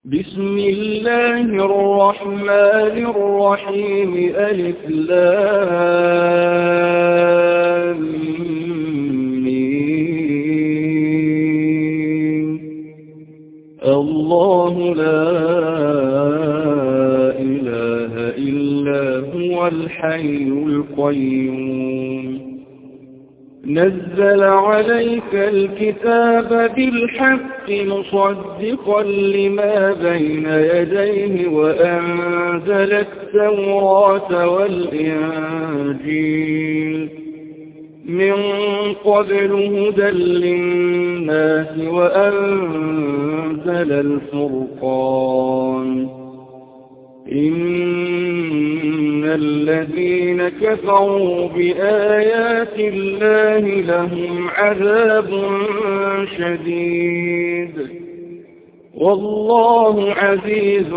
بسم الله الرحمن الرحيم ألف لام ميم. الله لا إله إلا هو الحي القيوم نزل عليك الكتاب بالحق مصدقا لما بين يديه وأنزل التوراة والإنجيل من قبل هدى للناس وأنزل الفرقان إن الذين كفروا بآيات الله لهم عذاب شديد والله عزيز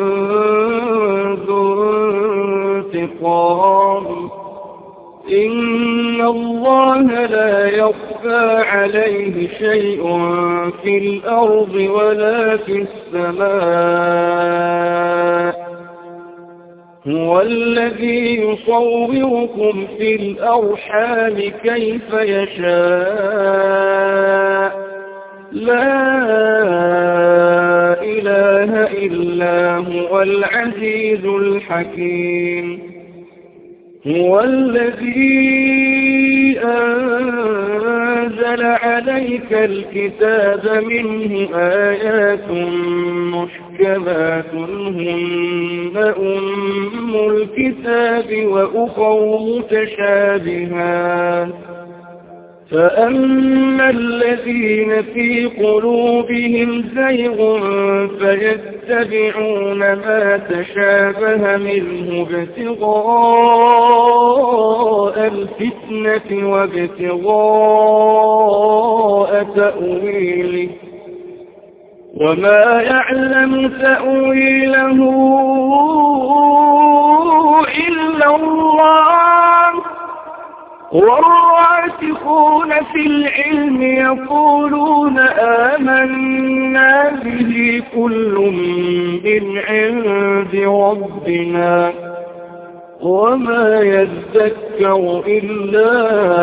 ذو انتقام إن الله لا يخفى عليه شيء في الأرض ولا في السماء هو الذي يصوركم في الأرحام كيف يشاء لا إله إلا هو العزيز الحكيم هو الذي أنزل عليك الكتاب منه آيات محكمات هن أم الكتاب وأخر متشابهات فأما الذين في قلوبهم زيغ فيتبعون ما تشابه منه ابتغاء الفتنة وابتغاء تأويله وما يعلم تأويله إلا الله والراسخون في العلم يقولون آمنا به كل من عند ربنا وما يذكر إلا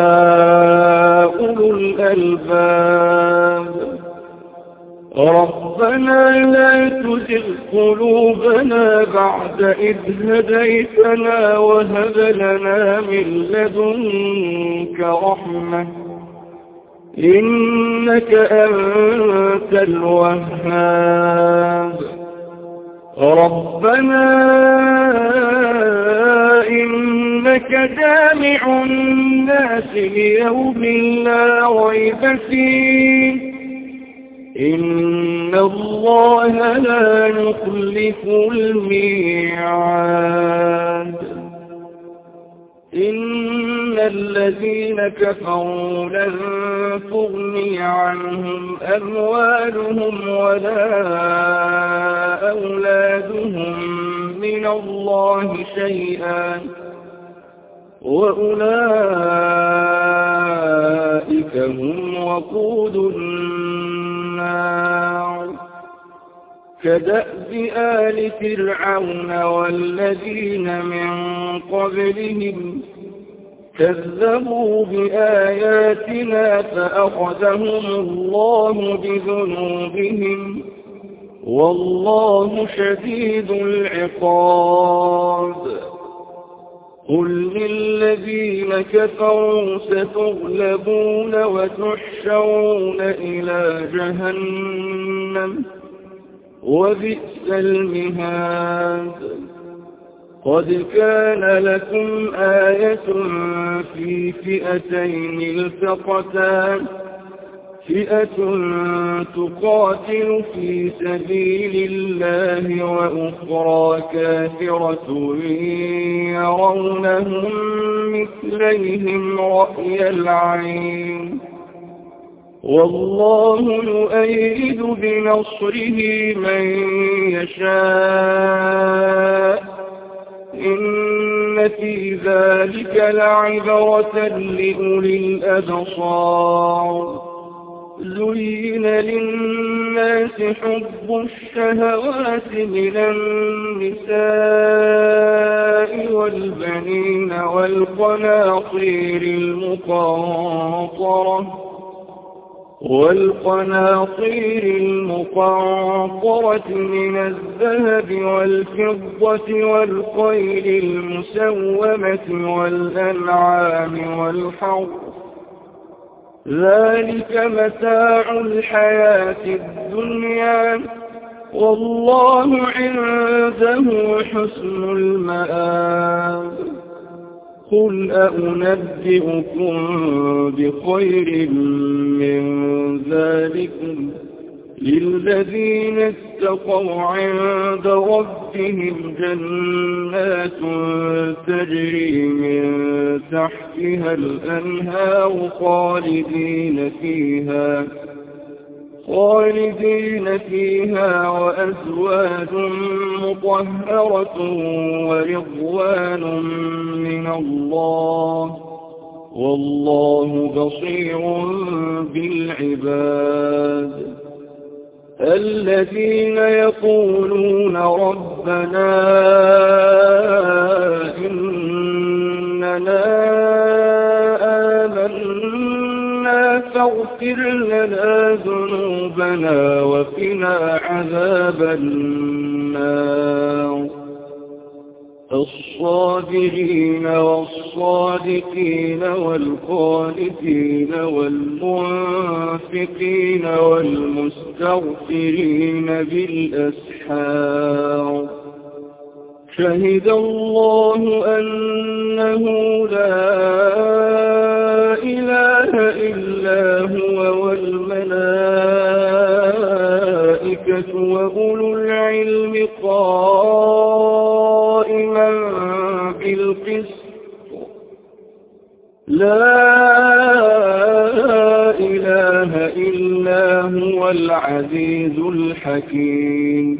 أولو الألباب ربنا لا تزغ قلوبنا بعد إذ هديتنا وهب لنا من لدنك رحمة إنك أنت الوهاب ربنا إنك جامع الناس ليوم لا ريب فيه إن الله لا يخلف الميعاد إن الذين كفروا لن تغني عنهم أموالهم ولا أولادهم من الله شيئا وأولئك هم وقود النار كدأب آل فرعون والذين من قبلهم كذبوا بآياتنا فأخذهم الله بذنوبهم والله شديد العقاب قل للذين كفروا ستغلبون وتحشرون إلى جهنم وبئس المهاد قد كان لكم آية في فئتين التقتا فئة تقاتل في سبيل الله وأخرى كافرة يرونهم مثليهم رأي العين والله يؤيد بنصره من يشاء إن في ذلك لعبرة لأولي الأبصار زين للناس حب الشهوات من النساء والبنين والقناطير المقنطرة من الذهب والفضة والخيل المسومة والأنعام والحرث ذلك متاع الحياة الدنيا والله عنده حسن المآب قل أنبئكم بخير من ذلكم للذين اتقوا عند ربهم جنات تجري من تحتها الأنهار خالدين فيها وأزواج مطهرة ورضوان من الله والله بصير بالعباد الذين يقولون ربنا إننا آمنا فاغفر لنا ذنوبنا وقنا عذاب النار الصابرين والصادقين والقانتين والمنفقين والمستغفرين بالأسحار شهد الله أنه لا إله إلا هو والملائكة وأولو العلم قائما بالقسط لا إله إلا هو العزيز الحكيم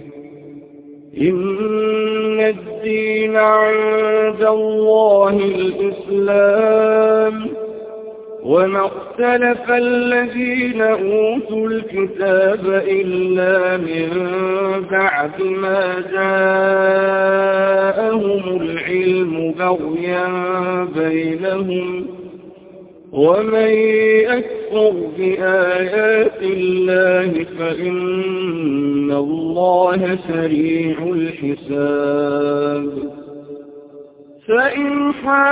إن الدين عند الله الإسلام وما اختلف الذين أوتوا الكتاب إلا من بعد ما جاءهم العلم بغيا بينهم ومن يكفر بآيات الله فإن الله سريع الحساب فإن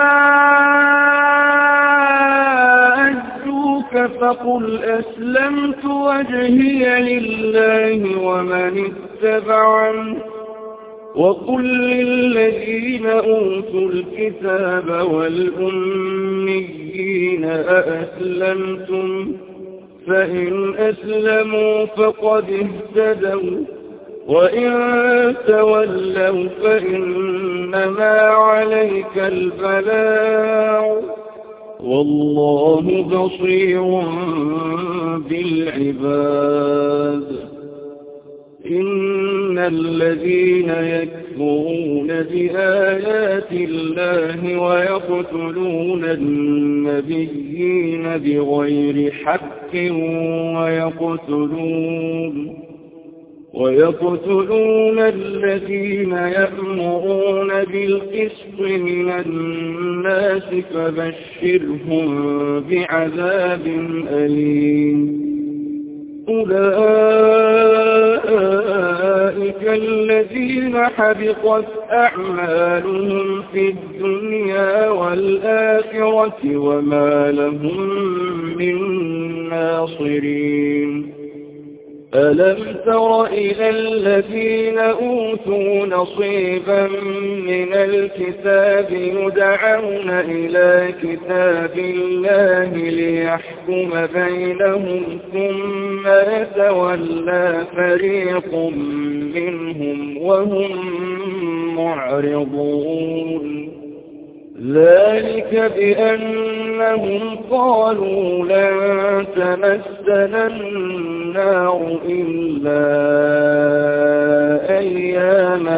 حاجوك فقل أسلمت وجهي لله ومن اتبعني وقل للذين أوتوا الكتاب والأميين أأسلمتم فإن أسلموا فقد اهتدوا وإن تولوا فإنما عليك البلاغ والله بصير بالعباد إن الذين يكفرون بآيات الله ويقتلون النبيين بغير حق ويقتلون الذين يأمرون بالقسط من الناس فبشرهم بعذاب أليم أولئك الذين حبطت أعمالهم في الدنيا والآخرة وما لهم من ناصرين ألم تر إلى الذين أوتوا نصيبا من الكتاب يدعون إلى كتاب الله ليحكم بينهم ثم يتولى فريق منهم وهم معرضون ذلك بأنهم قالوا لن تمسنا النار إلا أياما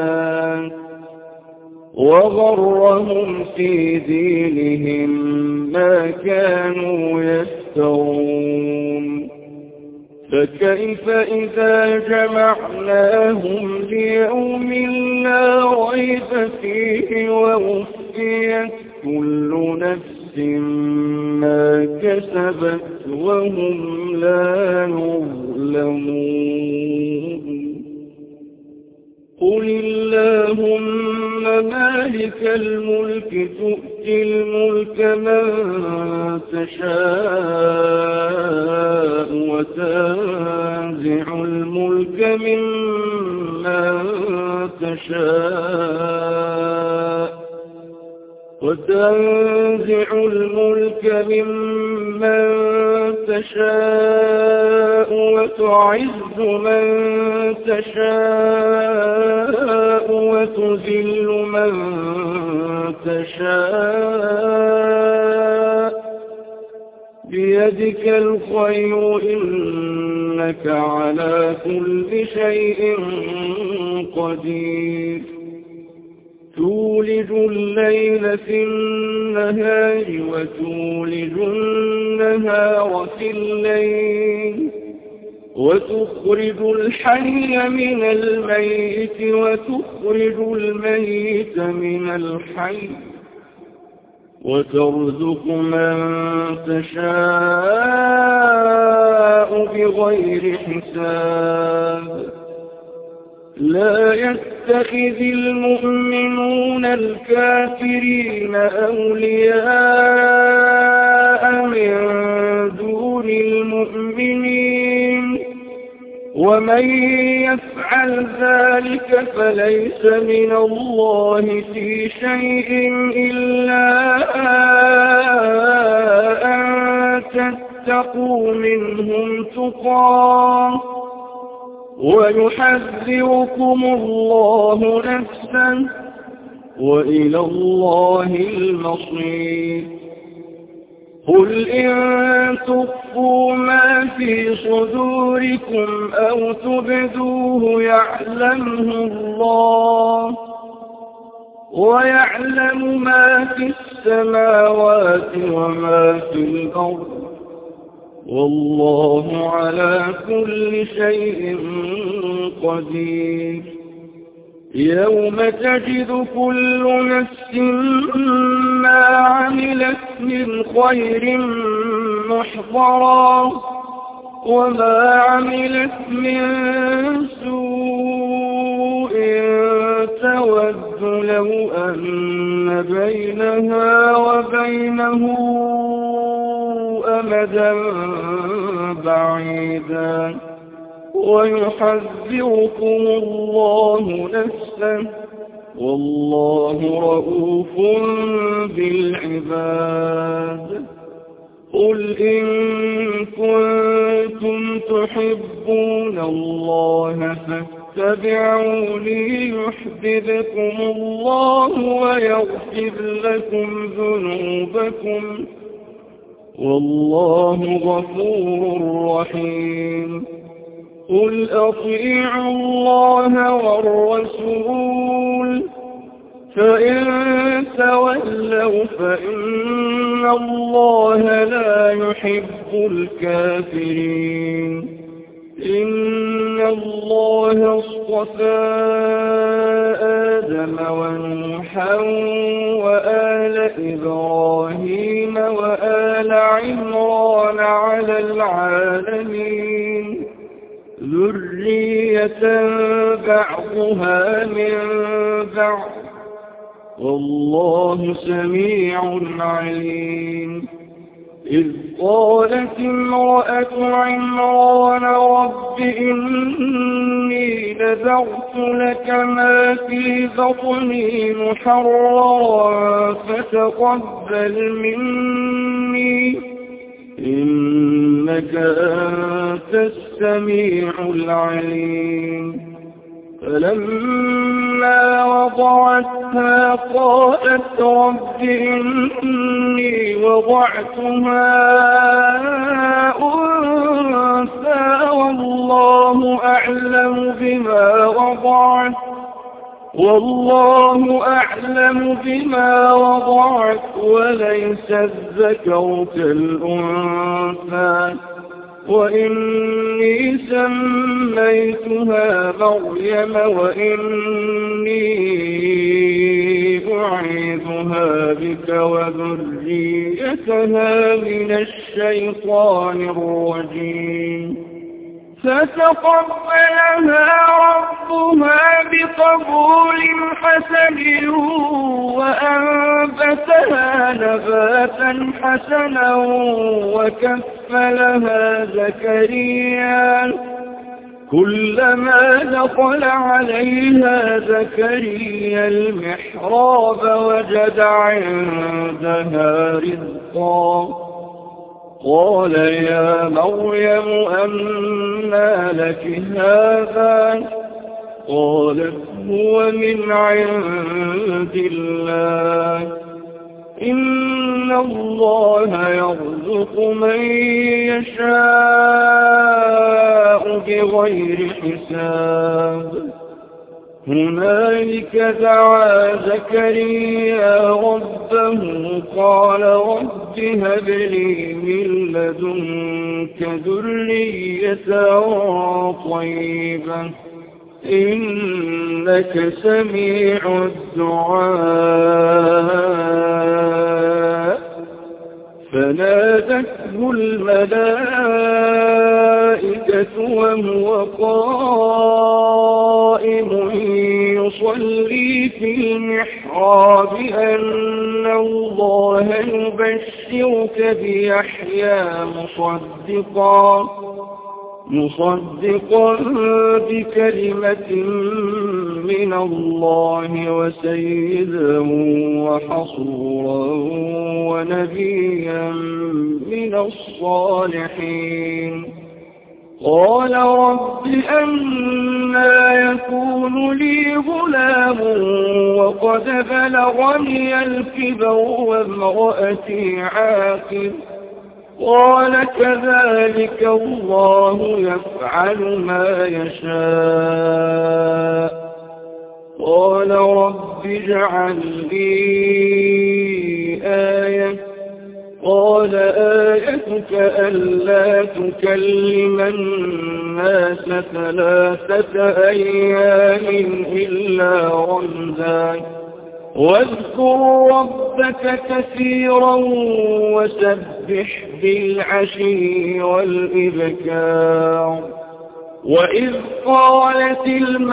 معدودات وغرهم في دينهم ما كانوا يفترون فكيف إذا جمعناهم ليوم لا ريب فيه ووفيت كل نفس ما كسبت وهم لا يظلمون قل اللهم مالك الملك تؤتي الملك من تشاء وتنزع الملك ممن تشاء وتعز من تشاء وتذل من تشاء بيدك الخير إنك على كل شيء قدير تولج الليل في النهار وتولج النهار في الليل وتخرج الحي من الميت وتخرج الميت من الحي وترزق من تشاء بغير حساب لا يتخذ المؤمنون الكافرين أولياء من دون المؤمنين ومن يفعل ذلك فليس من الله في شيء إلا أن تتقوا منهم تقاه ويحذركم الله نفسا وإلى الله المصير قل إن تخفوا ما في صدوركم أو تبدوه يعلمه الله ويعلم ما في السماوات وما في الأرض والله على كل شيء قدير يوم تجد كل نفس ما عملت من خير محضرا وما عملت من سوء تود لو أن بينها وبينه أمدا بعيدا ويحذركم الله نفسه والله رؤوف بالعباد قل إن كنتم تحبون الله فاتبعوني يحببكم الله ويغفر لكم ذنوبكم والله غفور رحيم قل أطيعوا الله والرسول فإن تولوا فإن الله لا يحب الكافرين إن الله اصطفى آدم ونوحا وآل إبراهيم وآل عمران على العالمين ذرية بعضها من بعض والله سميع عليم إذ قالت امرأة عمران رب إني نذرت لك ما في بطني محررا فتقبل مني إنك أنت السميع العليم فلما وضعتها قالت رب إني وضعتها أنثى والله أعلم بما وضعت والله أعلم بما وضعت وليس الذكر كالأنثى وإني سميتها مريم وإني أعيذها بك وذريتها من الشيطان الرجيم فتقبلها ربها بقبول حسن وأنبتها نباتا حسنا وكفلها زكريا كلما دخل عليها زكريا المحراب وجد عندها رزقا قال يا مريم أنى لك هذا قالت هو من عند الله إن الله يرزق من يشاء بغير حساب هنالك دعا زكريا ربه قال رب هب لي من لدنك ذرية طيبة إنك سميع الدعاء فنادته الملائكة وهو قائم يصلي في المحراب أن الله يبشرك بيحيى مصدقا بكلمة من الله وسيدا وحصورا ونبيا من الصالحين قال رب أنى يكون لي غلام وقد بلغني الكبر وامرأتي عاقر قال كذلك الله يفعل ما يشاء قال رب اجعل لي آية قال آيتك ألا تكلم الناس 3 أيام إلا رمزا واذكر ربك كثيرا وسبح بالعشي والإبكار وإذ قالت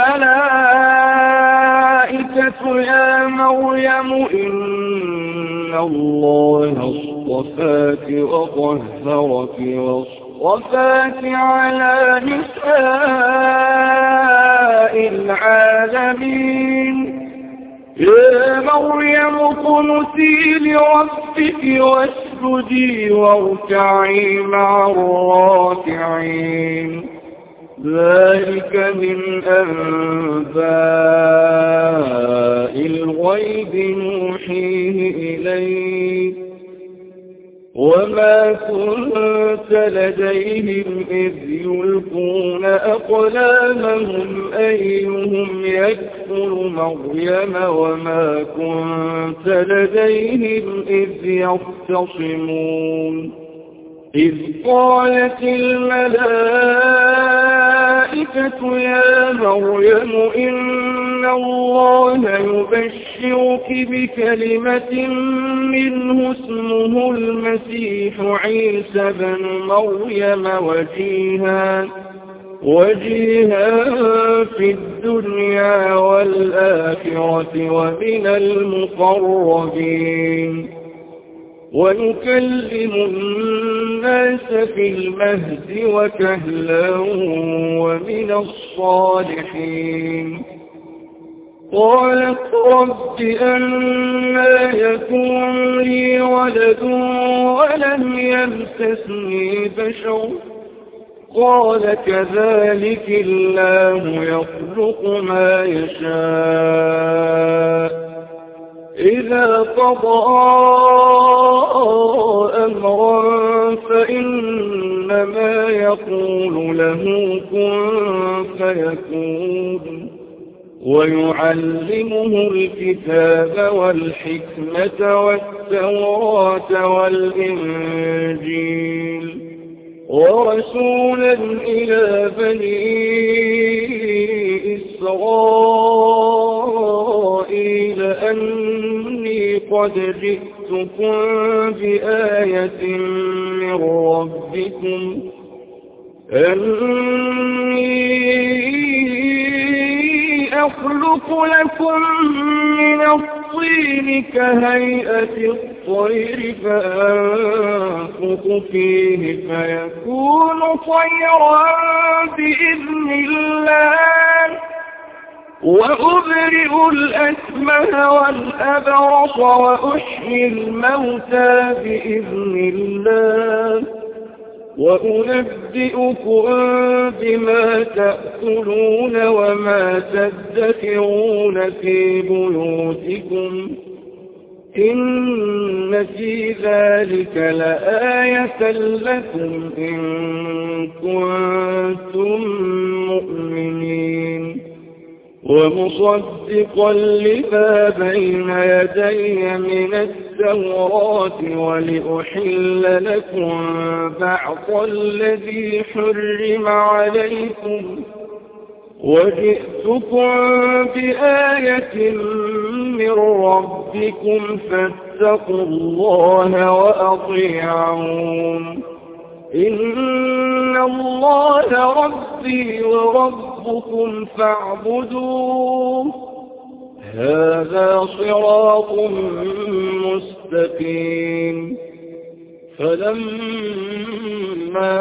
الملائكة يا مريم إن الله اصطفاك وطهرك واصطفاك على نساء العالمين يا مريم اقنتي لربك واسجدي واركعي مع الراكعين ذلك من أنباء الغيب نوحيه إليك وما كنت لديهم إذ يلقون أقلامهم أيهم يكفر مريم وما كنت لديهم إذ يختصمون إذ قالت الملائكة يا مريم إن الله يبشرك بكلمة منه اسمه المسيح عيسى بن مريم وجيها في الدنيا والآخرة ومن المقربين ويكلم الناس في المهد وكهلا ومن الصالحين قالت رب أنى يكون لي ولد ولم يمسسني بشر قال كذلك الله يخلق ما يشاء إذا قضى أمرا فإنما يقول له كن فيكون ويعلمه الكتاب والحكمة والتوراة والإنجيل ورسولا إلى بني إسرائيل أني قد جئتكم بآية من ربكم أني أخلق لكم من الطين كهيئة الطير فأنفخ فيه فيكون طيرا بإذن الله وأبرئ الأكمه والأبرص وأحيي الموتى بإذن الله وأنبئكم بما تأكلون وما تدخرون في بيوتكم إن في ذلك لآية لكم إن كنتم مؤمنين ومصدقا لما بين يدي من التوراة ولأحل لكم بعض الذي حرم عليكم وجئتكم بآية من ربكم فاتقوا الله وأطيعون إن الله ربي وربكم فاعبدوه هذا صراط مستقيم فلما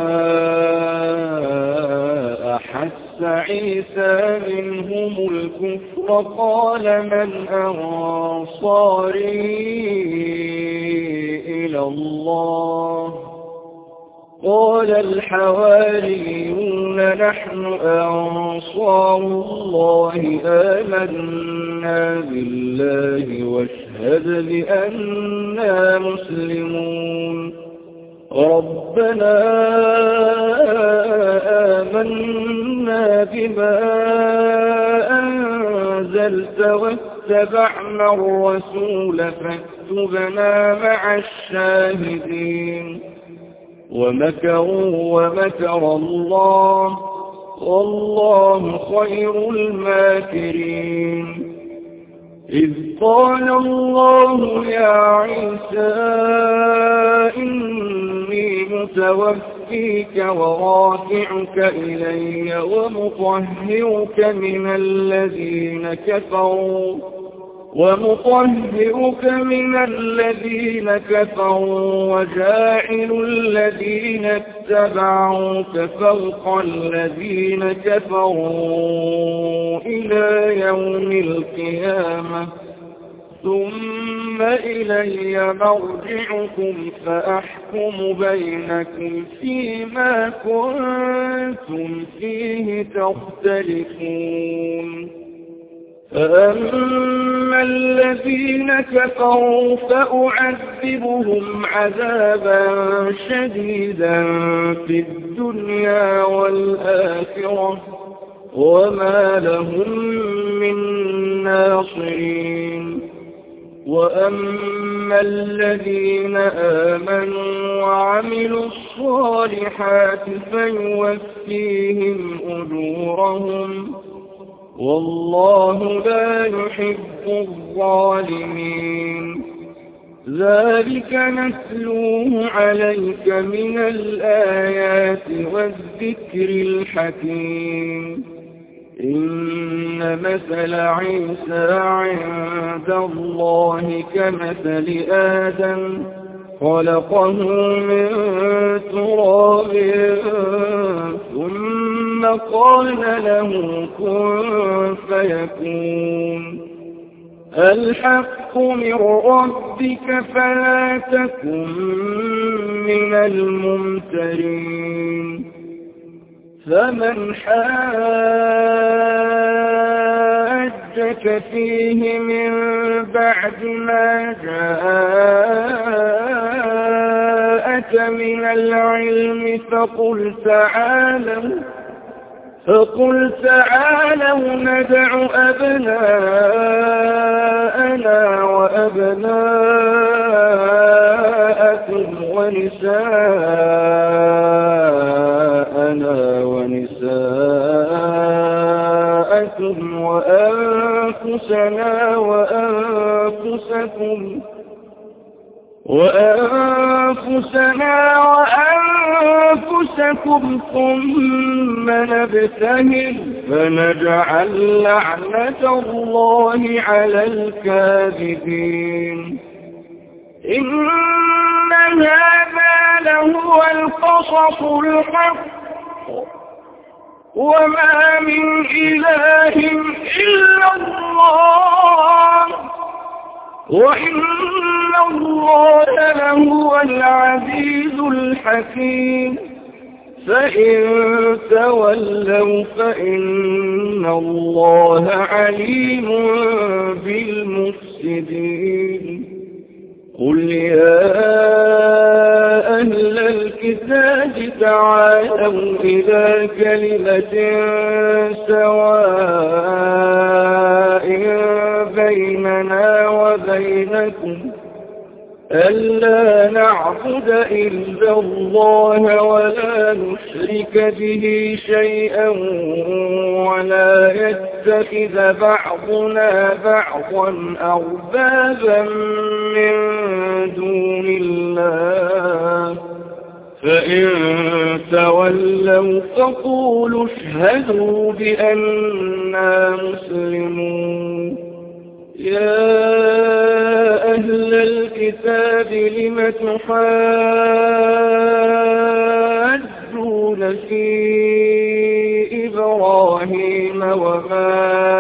أحس عيسى منهم الكفر قال من أنصاري إلى الله قال الحواريون نحن أنصار الله آمنا بالله واشهد بأننا مسلمون ربنا آمنا بما أنزلت واتبعنا الرسول فاكتبنا مع الشاهدين ومكروا ومكر الله والله خير الماكرين إذ قال الله يا عيسى إني متوفيك ورافعك إلي ومطهرك من الذين كفروا وجاعل الذين اتبعوك فوق الذين كفروا إلى يوم القيامة ثم إلي مرجعكم فأحكم بينكم فيما كنتم فيه تختلفون فأما الذين كفروا فأعذبهم عذابا شديدا في الدنيا والآخرة وما لهم من ناصرين وأما الذين آمنوا وعملوا الصالحات فيوفيهم أجورهم والله لا يحب الظالمين ذلك نتلوه عليك من الآيات والذكر الحكيم إن مثل عيسى عند الله كمثل آدم خلقه من تراب ثم قال له كن فيكون الحق من ربك فلا تكن من الممترين فمن حاجك فيه من بعد ما جاءك من العلم فقل تعالوا ندع أبناءنا وأبناءكم ونساءنا ونساءكم وأنفسنا وأنفسكم ثم نبتهل فنجعل لعنة الله على الكاذبين إن هذا لهو القصص الحق وما من إله إلا الله وإن الله لهو العزيز الحكيم فإن تولوا فإن الله عليم بالمفسدين قل يا أهل الكتاب تعالوا إلى كلمة سواء بيننا وبينكم ألا نعبد إلا الله ولا نشرك به شيئا ولا يتخذ بعضنا بعضا أربابا من دون الله فإن تولوا فقولوا اشهدوا بأننا مسلمون يا أهل الكتاب لم تحاجون في إبراهيم وما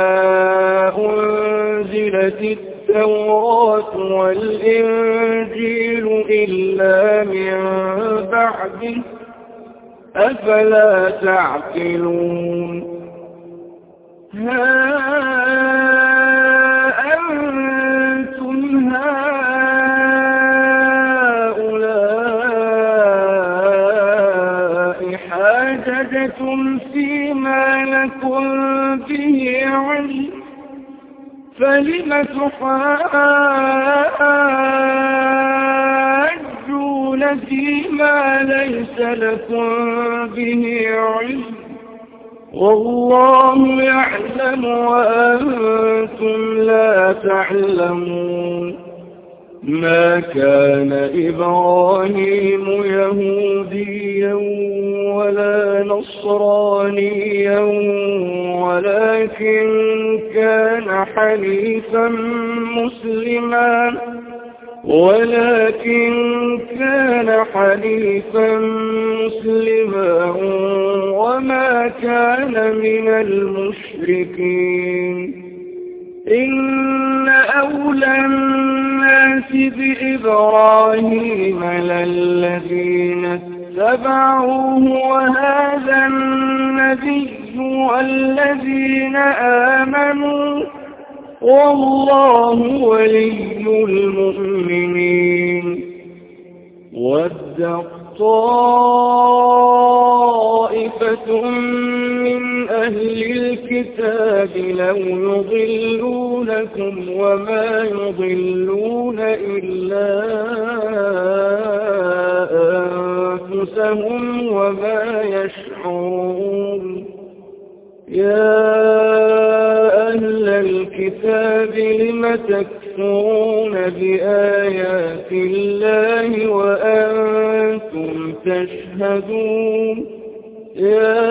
أنزلت التوراة والإنجيل إلا من بعده أفلا تعقلون أنتم هؤلاء حاججتم فيما لكم به علم فلم تحاجون فيما ليس لكم به علم والله يعلم وأنتم لا تعلمون ما كان إبراهيم يهوديا ولا نصرانيا ولكن كان حنيفا مسلما وما كان من المشركين إن أولى الناس بإبراهيم للذين اتبعوه وهذا النبي والذين آمنوا والله ولي المؤمنين ود طائفة من أهل الكتاب لو يضلونكم وما يضلون إلا أنفسهم وما يشعرون يا أهل الكتاب لم تكفرون بآيات الله وأنتم تشهدون يا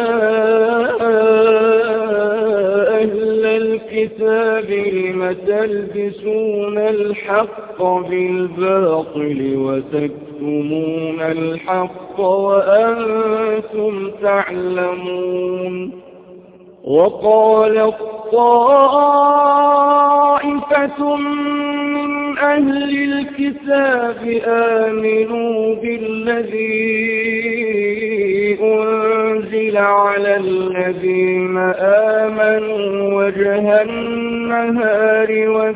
أهل الكتاب لم تلبسون الحق بالباطل وتكتمون الحق وأنتم تعلمون وقالت طائفة من أهل الكتاب آمنوا بالذي أنزل على الذين آمنوا وجه النهار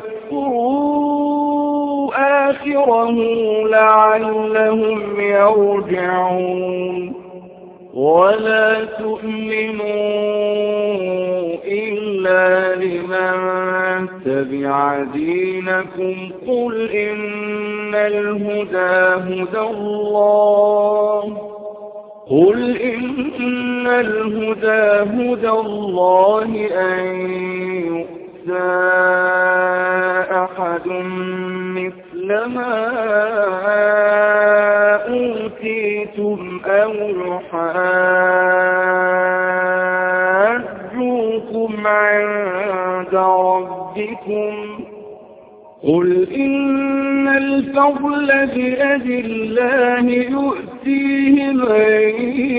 واذكروا آخره لعلهم يرجعون ولا تؤمنوا إلا لمن تبع دينكم قل إن الهدى هدى الله أن يؤتى أحد مثل ما أوتيتم أو يحاجوكم عند ربكم قل إن الفضل بيد الله يؤتيه من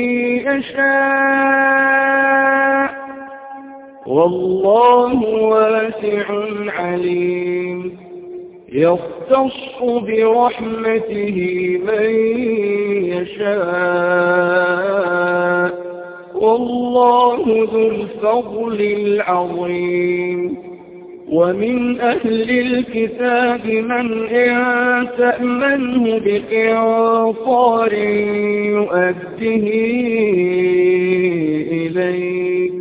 يشاء والله واسع عليم يختص برحمته من يشاء والله ذو الفضل العظيم ومن أهل الكتاب من إن تأمنه بقنطار يؤده إليك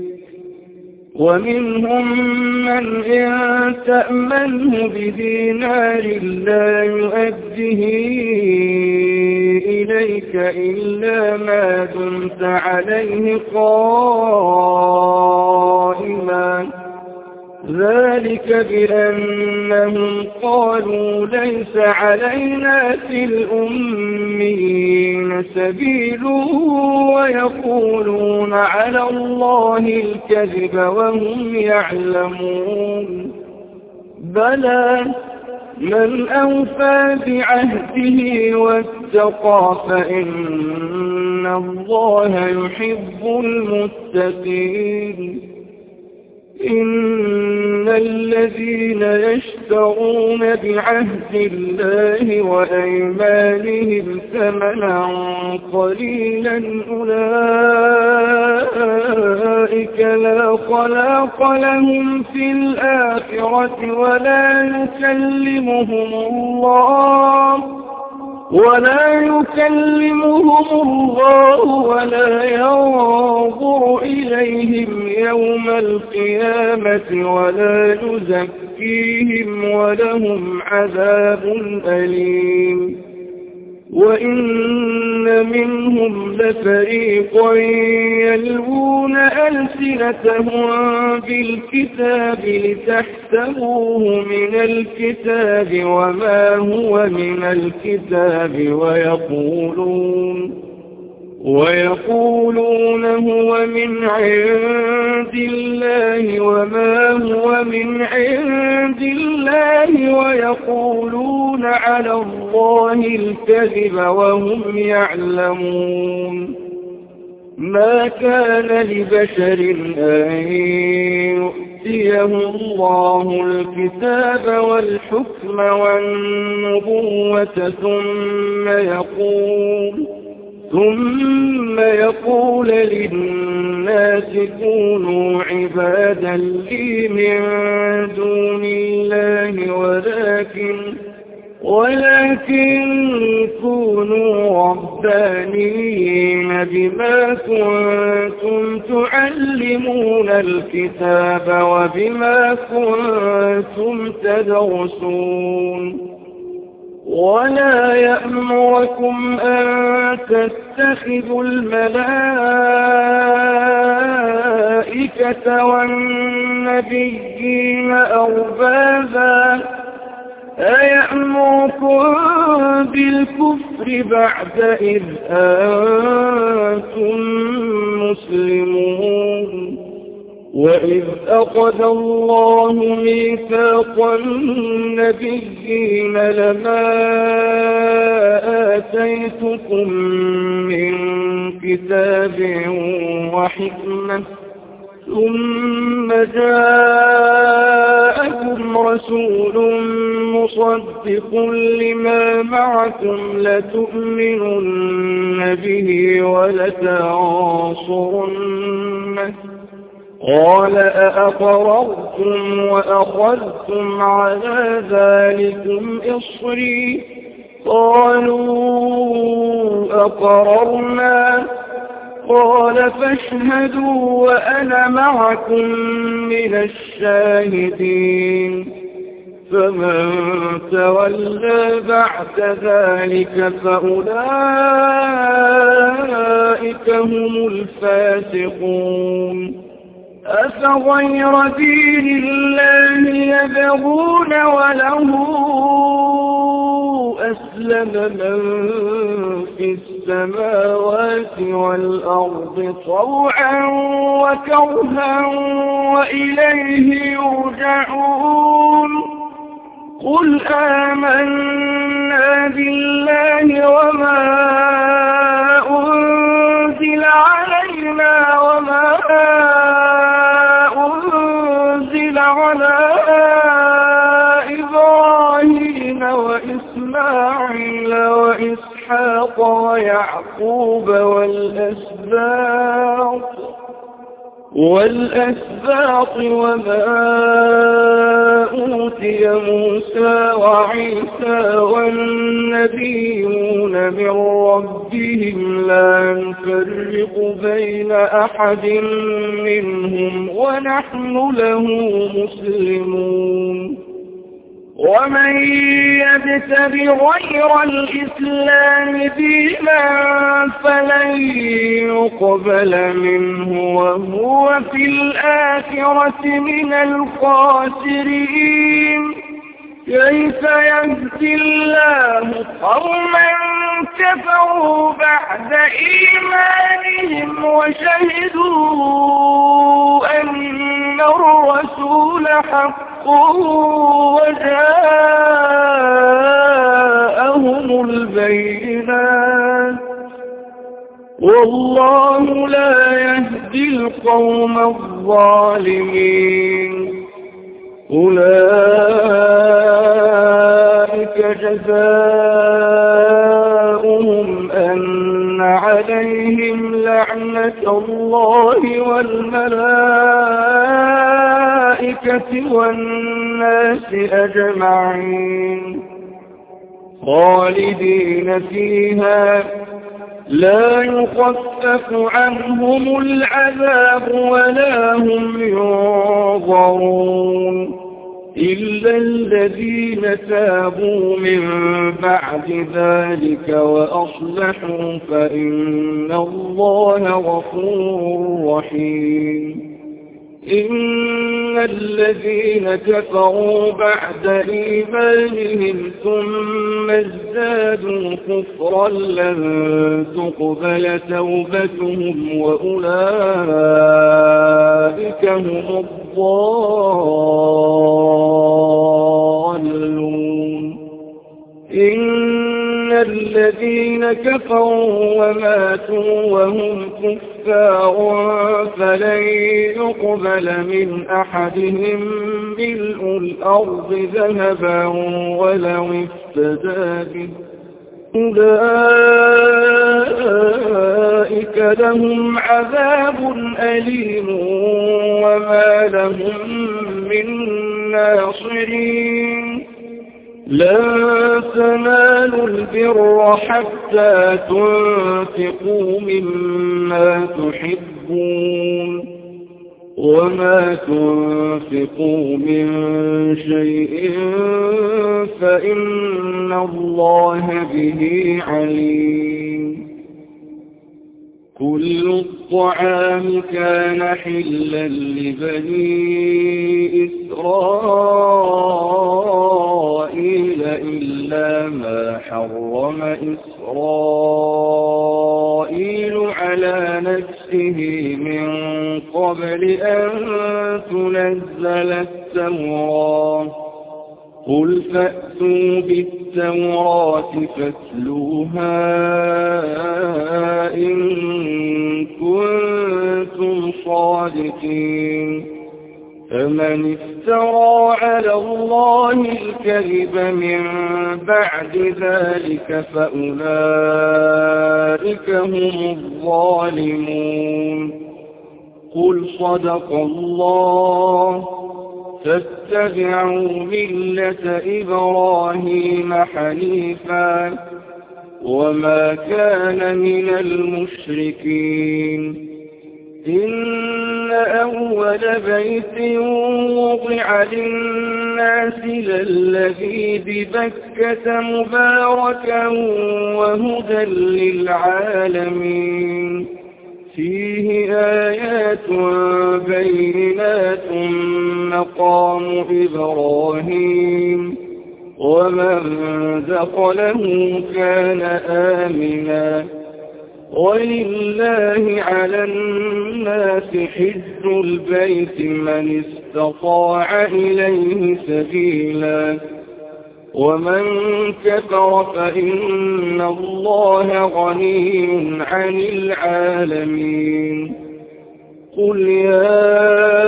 ومنهم من إن تأمنه بدينار لا يؤده إليك إلا ما دمت عليه قائما ذلك بأنهم قالوا ليس علينا في الأميين سبيل ويقولون على الله الكذب وهم يعلمون بلى من أوفى بعهده واتقى فإن الله يحب المتقين إن الذين يشترون بعهد الله وأيمانهم ثمنا قليلا أولئك لا خلاق لهم في الآخرة ولا يكلمهم الله ولا ينظر إليهم يوم القيامة ولا يزكيهم ولهم عذاب أليم وإن منهم لفريقا يلوون ألسنتهم بالكتاب لتحسبوه من الكتاب وما هو من الكتاب ويقولون هو من عند الله وما هو من عند الله ويقولون على الله الكذب وهم يعلمون ما كان لبشر أن يؤتيه الله الكتاب والحكم والنبوة ثم يقول للناس كونوا عبادا لي من دون الله ولكن كونوا ربانيين بما كنتم تعلمون الكتاب وبما كنتم تدرسون ولا يأمركم أن تتخذوا الملائكة والنبيين أربابا أيأمركم بالكفر بعد إذ أنتم مسلمون وإذ أخذ الله ميثاق النبيين لما آتيتكم من كتاب وحكمة ثم جاءكم رسول مصدق لما معكم لتؤمنن به ولتنصرنه قال أأقررتم وأخذتم على ذلكم إصري قالوا أقررنا قال فاشهدوا وأنا معكم من الشاهدين فمن تولى بعد ذلك فأولئك هم الفاسقون أفغير دين الله يبغون وله أسلم من في السماوات والأرض طوعا وكرها وإليه يرجعون قل آمنا بالله وما أنزل علينا وما أنزل على إبراهيم وإسماعيل وإسحاق ويعقوب والأسباط وما أوتي موسى وعيسى والنبيون من ربهم لا نفرق بين أحد منهم ونحن له مسلمون ومن يبتغ غير الإسلام دينا فلن يقبل منه وهو في الآخرة من الخاسرين كيف يهدي الله قوما كفروا بعد إيمانهم وشهدوا أن الرسول حق وجاءهم البينات والله لا يهدي القوم الظالمين أولئك جزاؤهم أن عليهم لعنة الله والملائكة والناس أجمعين خالدين فيها لا يخفف عنهم العذاب ولا هم ينظرون إلا الذين تابوا من بعد ذلك وأصلحوا فإن الله غفور رحيم إن الذين كفروا بعد إيمانهم ثم ازدادوا كفرا لن تقبل توبتهم وأولئك هم الضالون إن الذين كفروا وماتوا وهم كفار فلن يقبل من أحدهم ملء الأرض ذهبا ولو افتدى به أولئك لهم عذاب أليم وما لهم من ناصرين لن تنالوا البر حتى تنفقوا مما تحبون وما تنفقوا من شيء فإن الله به عليم كل الطعام كان حلا لبني إسرائيل إلا ما حرم إسرائيل على نفسه من قبل أن تنزل التوراة قل فأتوا بالتوراة فاتلوها إن كنتم صادقين فمن افترى على الله الكذب من بعد ذلك فأولئك هم الظالمون قل صدق الله فاتبعوا ملة إبراهيم حنيفا وما كان من المشركين. إن أول بيت وضع للناس للذي ببكة مباركا وهدى للعالمين فيه آيات بينات مقام إبراهيم ومن دخله كان آمنا ولله على الناس حج البيت من استطاع إليه سبيلا ومن كفر فإن الله غني عن العالمين. قل يا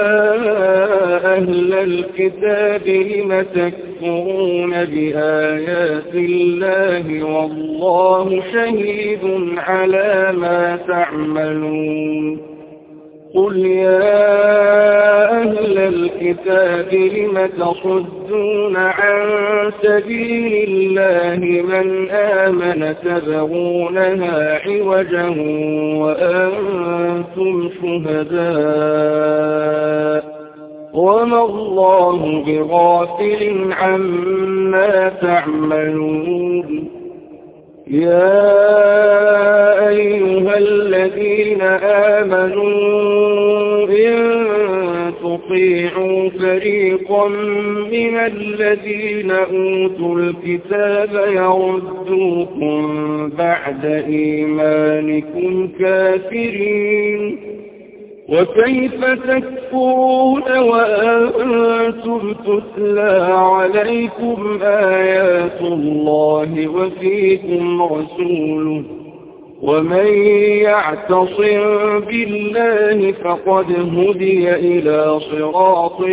أهل الكتاب لم تكفرون بآيات الله والله شهيد على ما تعملون. قل يا أهل الكتاب لم تصدون عن سبيل الله من آمن تبغونها عوجا وأنتم شهداء وما الله بغافل عما تعملون. يا أيها الذين آمنوا إن تطيعوا فريقا من الذين أوتوا الكتاب يردوكم بعد إيمانكم كافرين وكيف تكفرون وأنتم تتلى عليكم آيات الله وفيكم رسوله ومن يعتصم بالله فقد هدي إلى صراط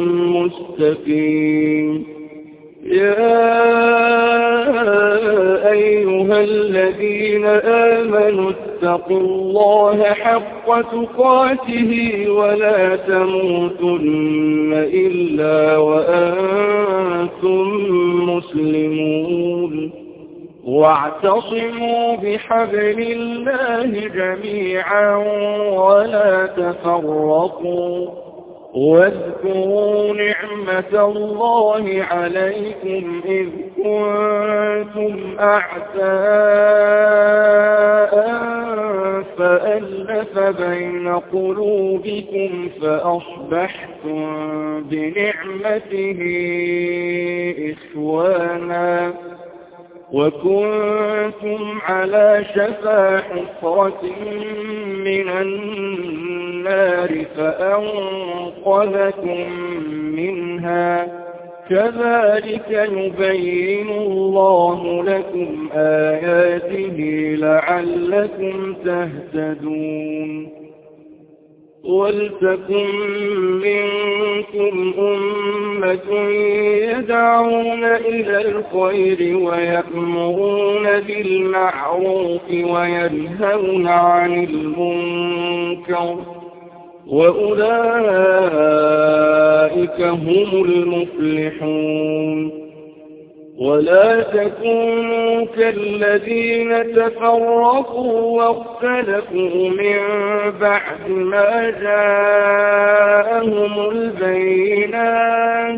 مستقيم. يا أيها الذين آمنوا اتقوا الله حق تقاته ولا تموتن إلا وأنتم مسلمون واعتصموا بحبل الله جميعا ولا تفرقوا واذكروا نعمة الله عليكم إذ كنتم أعداء فألف بين قلوبكم فأصبحتم بنعمته إخوانا وكنتم على شفا حفرة من النار فأنقذكم منها كذلك يبين الله لكم آياته لعلكم تهتدون. ولتكن منكم أمة يدعون إلى الخير ويأمرون بالمعروف وينهون عن المنكر وأولئك هم المفلحون. ولا تكونوا كالذين تفرقوا واختلفوا من بعد ما جاءهم البينات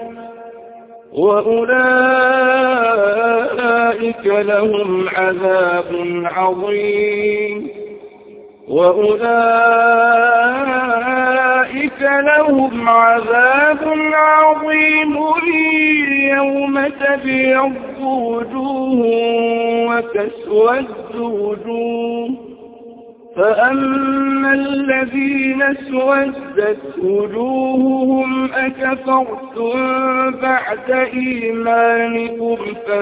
وأولئك لهم عذاب عظيم يوم تبيض وجوه وتسود وجوه فأما الذين اسودت وجوههم أكفرتم بعد إيمانكم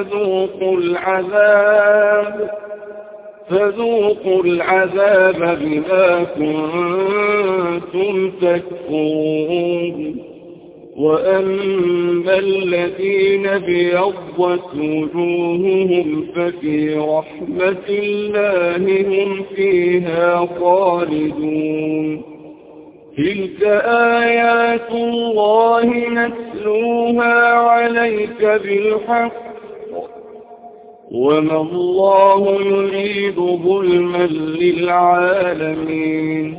فذوقوا العذاب بما كنتم تكفرون. وأما الذين ابيضت وجوههم ففي رحمة الله هم فيها خالدون. تلك آيات الله نتلوها عليك بالحق وما الله يريد ظلما للعالمين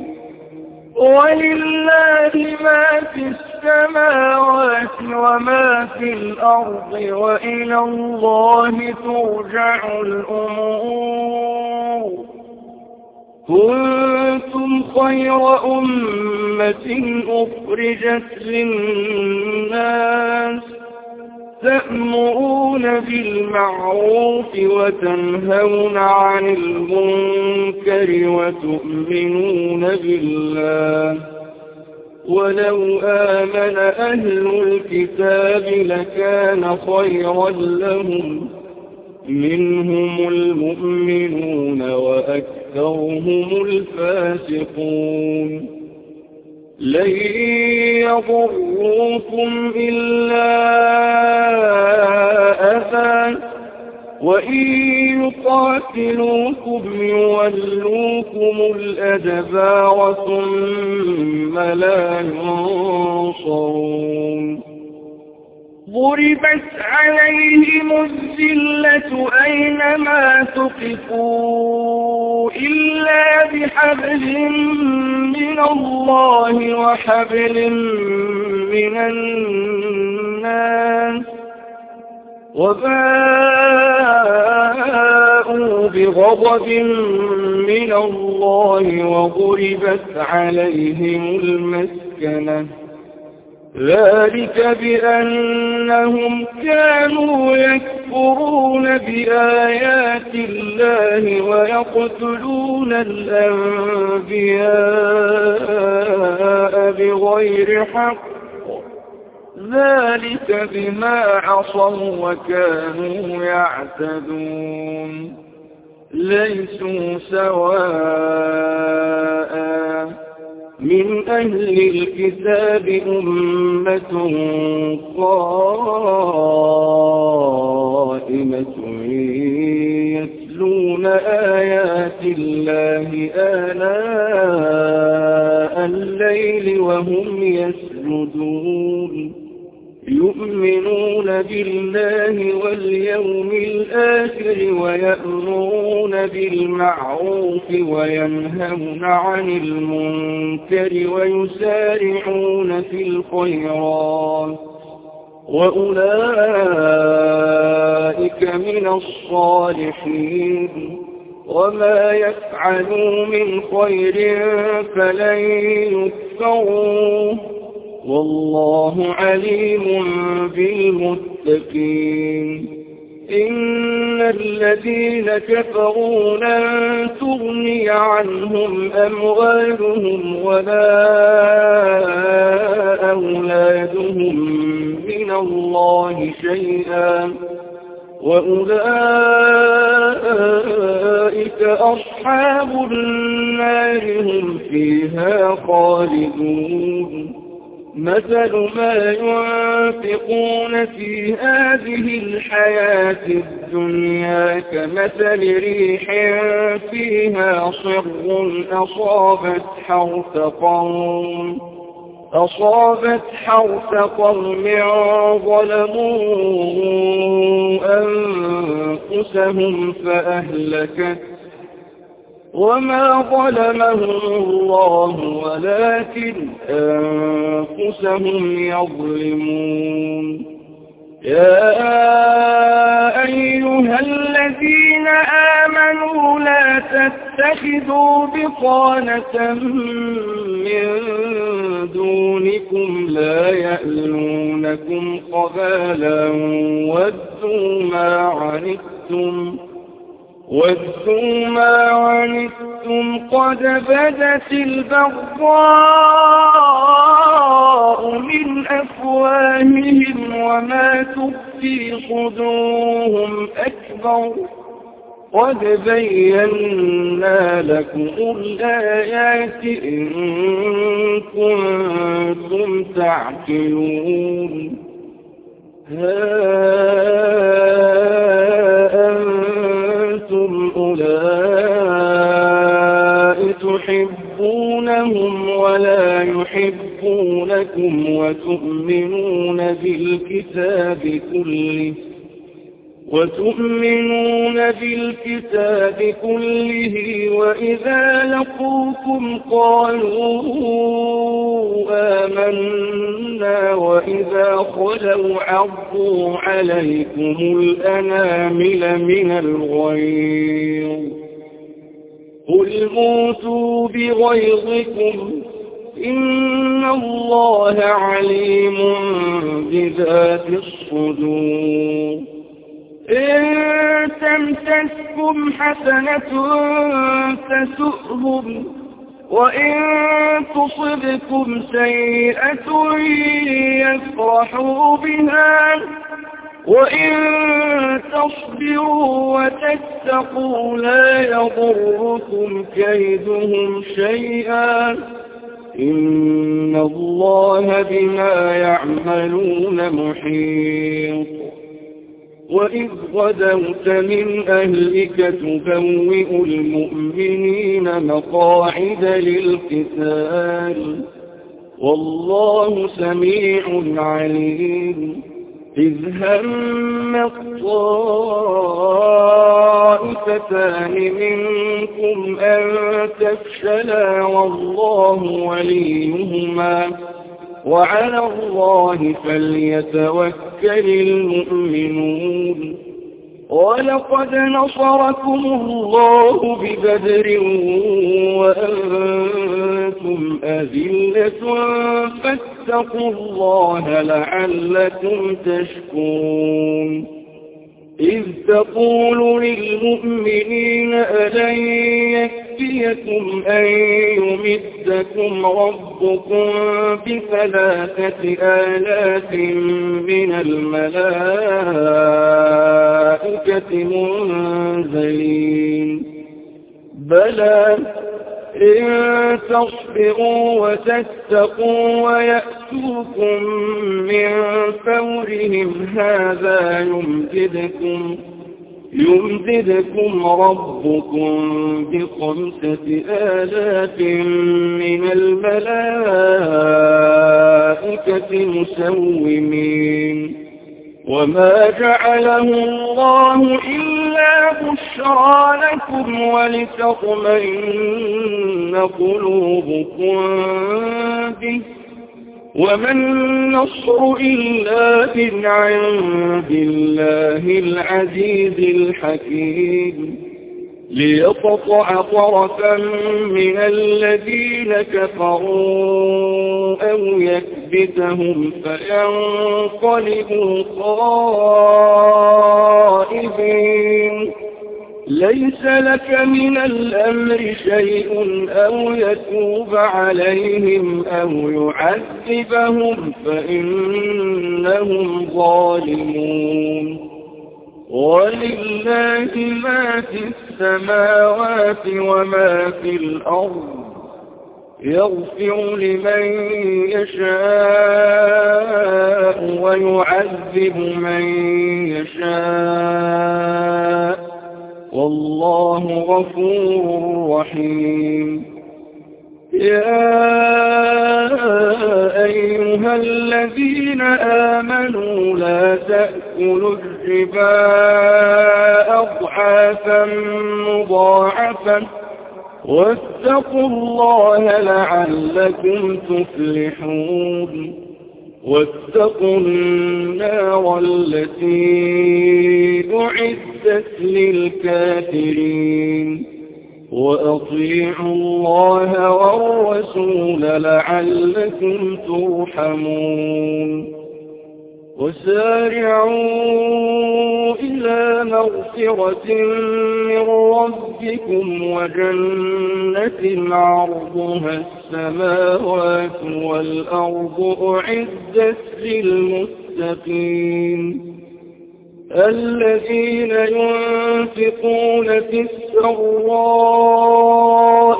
ولله ما في السماوات وما في الأرض وإلى الله ترجع الأمور كنتم خير أمة أخرجت للناس تأمرون بالمعروف وتنهون عن المنكر وتؤمنون بالله ولو آمن أهل الكتاب لكان خيرا لهم منهم المؤمنون وأكثرهم الفاسقون لن يضروكم إلا أذى وإن يقاتلوكم يولوكم الأدبار ثم لا ينصرون ضربت عليهم الذلة أينما ثقفوا إلا بحبل من الله وحبل من الناس وباءوا بغضب من الله وضربت عليهم المسكنة ذلك بأنهم كانوا يكفرون بآيات الله ويقتلون الأنبياء بغير حق ذلك بما عصوا وكانوا يعتدون ليسوا سواء من أهل الكتاب أمة قائمة يتلون آيات الله آناء الليل وهم يسجدون يؤمنون بالله واليوم الآخر ويأمرون بالمعروف وينهون عن المنكر ويسارعون في الخيرات وأولئك من الصالحين وما يفعلوا من خير فلن يكفروه والله عليم بالمتقين إن الذين كفروا لن تغني عنهم أموالهم ولا أولادهم من الله شيئا وأولئك أصحاب النار هم فيها خالدون مثل ما ينفقون في هذه الحياة الدنيا كمثل ريح فيها صر أصابت حرث قوم ظلموا أنفسهم فأهلكت وما ظلمهم الله ولكن أنفسهم يظلمون يا أيها الذين آمنوا لا تتخذوا بطانة من دونكم لا يألونكم خبالا ودوا ما عنتم قد بدت البغضاء من أفواههم وما تخفي صدورهم أكبر قد بينا لكم الآيات إن كنتم تعقلون أنتم أولئك تحبونهم ولا يحبونكم وتؤمنون بالكتاب كله وتؤمنون بالكتاب كله وإذا لقوكم قالوا آمنا وإذا خلوا عضوا عليكم الأنامل من الغيظ قل موتوا بغيظكم إن الله عليم بذات الصدور إن تمسسكم حسنة تسؤهم وإن تصبكم سيئة يفرحوا بها وإن تصبروا وتتقوا لا يضركم كيدهم شيئا إن الله بما يعملون محيط وإذ غدوت من أهلك تبوئ المؤمنين مقاعد للقتال والله سميع عليم إذ هم الطائفتان منكم أن تفشلا والله وليهما وعلى الله فليتوكل المؤمنون ولقد نصركم الله ببدر وأنتم أذلة فاتقوا الله لعلكم تشكرون إذ تقول للمؤمنين ألن يكفيكم أن يمدكم ربكم ب3,000 من الملائكة منزلين بلى إن تصبروا وتتقوا ويأتوكم من فورهم هذا يمددكم ربكم ب5,000 من الملائكة مسومين وما جعله الله إلا بشرى لكم ولتطمئن قلوبكم به وما النصر إلا من عند الله العزيز الحكيم ليقطع طرفا من الذين كفروا أو يكبتهم فينقلبوا خائبين ليس لك من الأمر شيء أو يتوب عليهم أو يعذبهم فإنهم ظالمون ولله ما في السماوات وما في الأرض يغفر لمن يشاء ويعذب من يشاء والله غفور رحيم يا أيها الذين آمنوا لا تأكلوا الربا أضعافا مضاعفا واتقوا الله لعلكم تفلحون واتقوا النار التي أعدت للكافرين وأطيعوا الله والرسول لعلكم ترحمون وسارعوا إلى مغفرة من ربكم وجنة عرضها السماوات والأرض أعدت للمتقين الذين ينفقون في السراء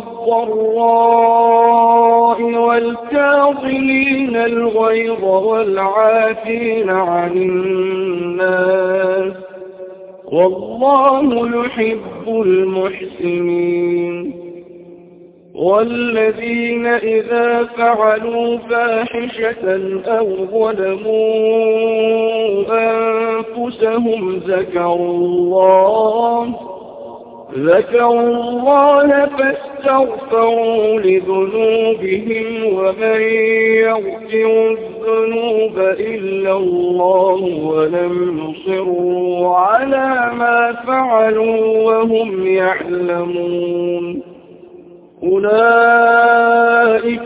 والضراء والكاظمين الغيظ والعافين عن الناس والله يحب المحسنين والذين إذا فعلوا فاحشة أو ظلموا أنفسهم ذكروا الله فاستغفروا لذنوبهم ومن يغفر الذنوب إلا الله ولم يصروا على ما فعلوا وهم يعلمون أولئك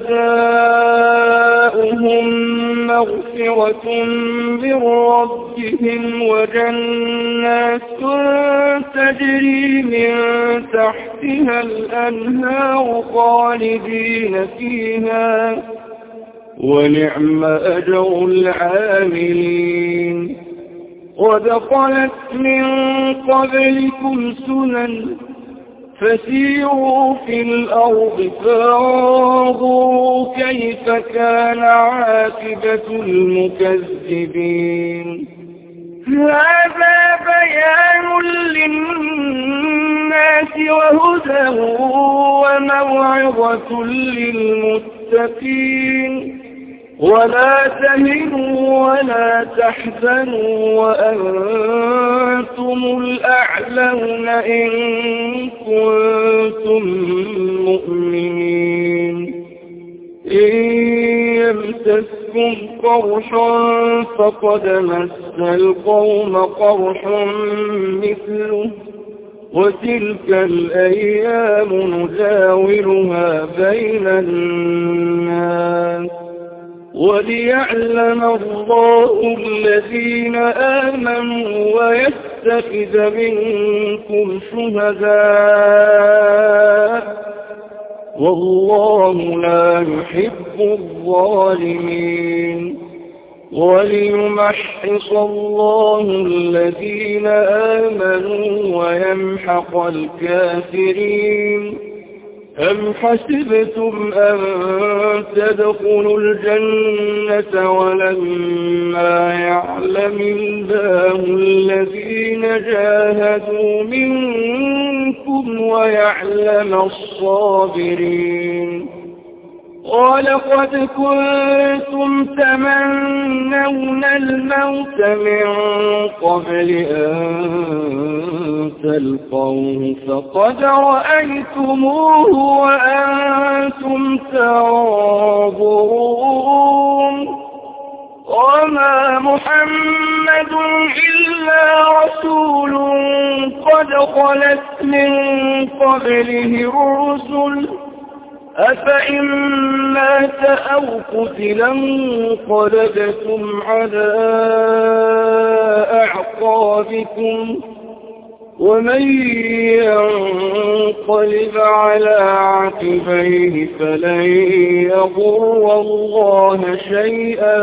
جزاؤهم مغفرة من ربهم وجنات تجري من تحتها الأنهار خالدين فيها ونعم أجر العاملين ودخلت من قبلكم سنن فسيروا في الأرض فانظروا كيف كان عاقبة المكذبين هذا بيان للناس وهدى وموعظة للمتقين ولا تهنوا ولا تحزنوا وأنتم الأعلون إن كنتم مؤمنين إن يمسسكم قرح فقد مس القوم قرح مثله وتلك الأيام نداولها بين الناس وليعلم الله الذين آمنوا ويتخذ منكم شهداء والله لا يحب الظالمين وليمحص الله الذين آمنوا ويمحق الكافرين أم حسبتم أن تدخلوا الجنة ولما يعلم الله الذين جاهدوا منكم ويعلم الصابرين ولقد كنتم تمنون الموت من قبل أن تلقوه فقد رأيتموه وأنتم تنظرون وما محمد إلا رسول قد خلت من قبله الرسل أفإن مات أو قتلا انقلبتم على أعقابكم ومن ينقلب على عقبيه فلن يضر الله شيئا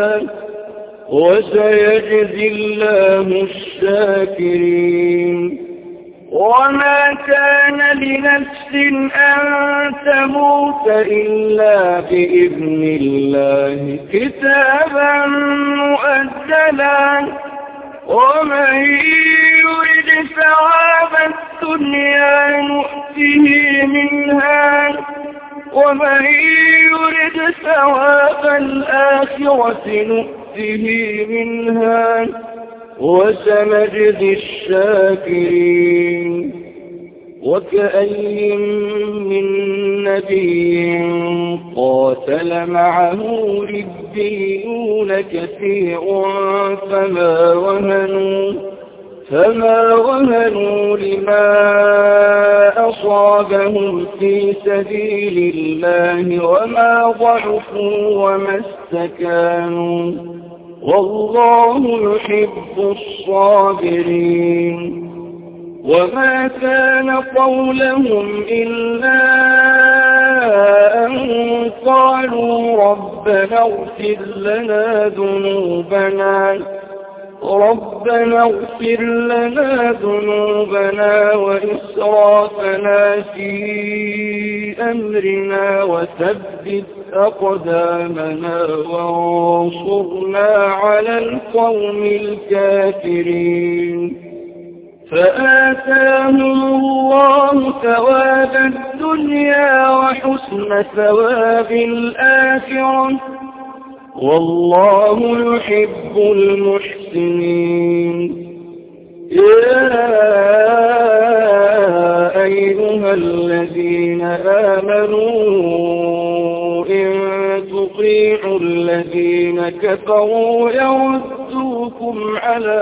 وسيجزي الله الشاكرين وما كان لنفس أن تموت إلا بإذن الله كتابا مؤجلا ومن يرد ثواب الدنيا نؤته منها ومن يرد ثواب الآخرة نؤته منها وسنجزي الشاكرين وكأي من نبي قاتل معه ربيون كثير فما وهنوا لما أصابهم في سبيل الله وما ضعفوا وما استكانوا والله يحب الصابرين وما كان قولهم إلا أن قالوا ربنا اغفر لنا ذنوبنا وإسرافنا في أمرنا وثبت أقدامنا وانصرنا على القوم الكافرين فآتاهم الله ثواب الدنيا وحسن ثواب الآخرة والله يحب المحسنين. يا أيها الذين آمنوا إن تطيعوا الذين كفروا يردوكم على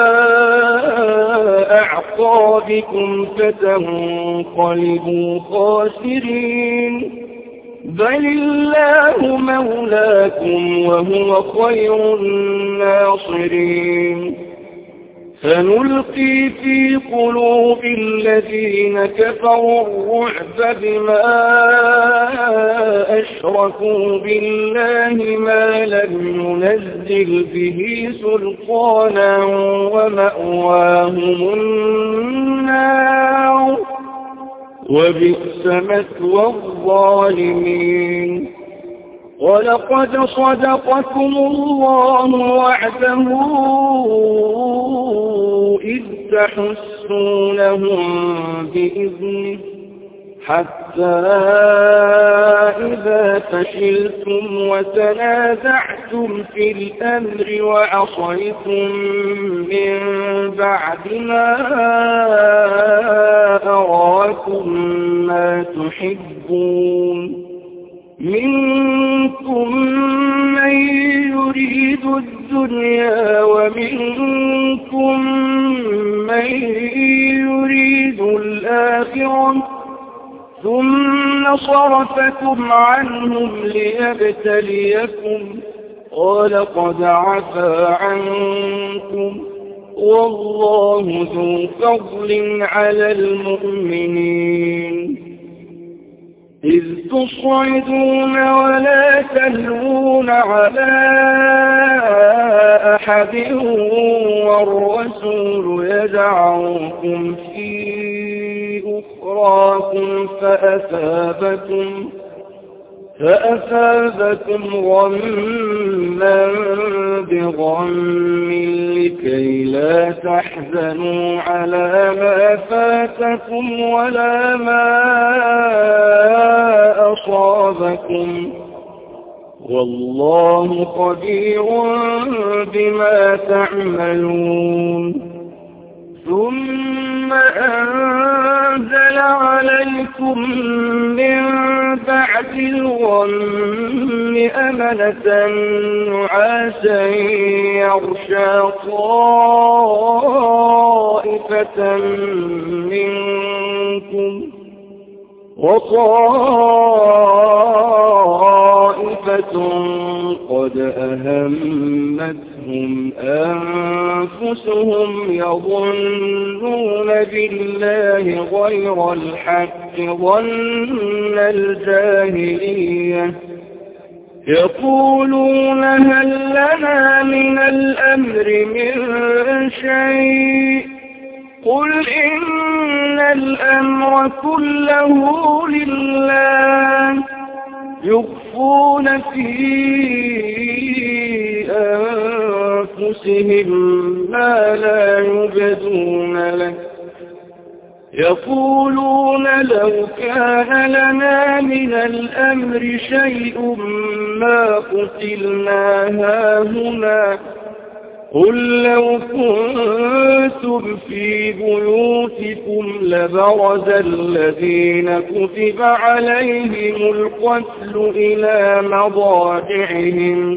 أعقابكم فتنقلبوا خاسرين. بل الله مولاكم وهو خير الناصرين. سنلقي في قلوب الذين كفروا الرعب بما أشركوا بالله ما لم ينزل به سلطانا ومأواهم النار وبئس مثوى الظالمين. ولقد صدقكم الله وعده إذ تحسونهم بإذنه حتى إذا فشلتم وتنازعتم في الأمر وعصيتم من بعد ما أراكم ما تحبون منكم من يريد الدنيا ومنكم من يريد الآخرة ثم صرفكم عنهم ليبتليكم ولقد عفا عنكم والله ذو فضل على المؤمنين. إذ تصعدون ولا تلوون على أحد والرسول يدعوكم في أخراكم فأثابكم غما بغم لكي لا تحزنوا على ما فاتكم ولا ما أصابكم والله خبير بما تعملون. ثم أنزل عليكم من بعد الغم أمنة نعاسا يغشى طائفة منكم وطائفة قد أهمتهم أنفسهم يظنون بالله غير الحق ظن الجاهلية يقولون هل لنا من الأمر من شيء قل إن الأمر كله لله يخفون في أنفسهم ما لا يبدون لك يقولون لو كان لنا من الأمر شيء ما قتلنا هاهنا قل لو كنتم في بيوتكم لبرز الذين كتب عليهم القتل إلى مضاجعهم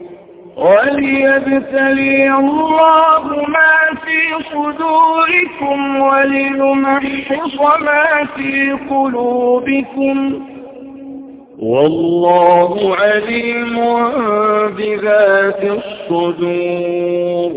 وليبتلي الله ما في صدوركم وليمحص ما في قلوبكم والله عليم بذات الصدور.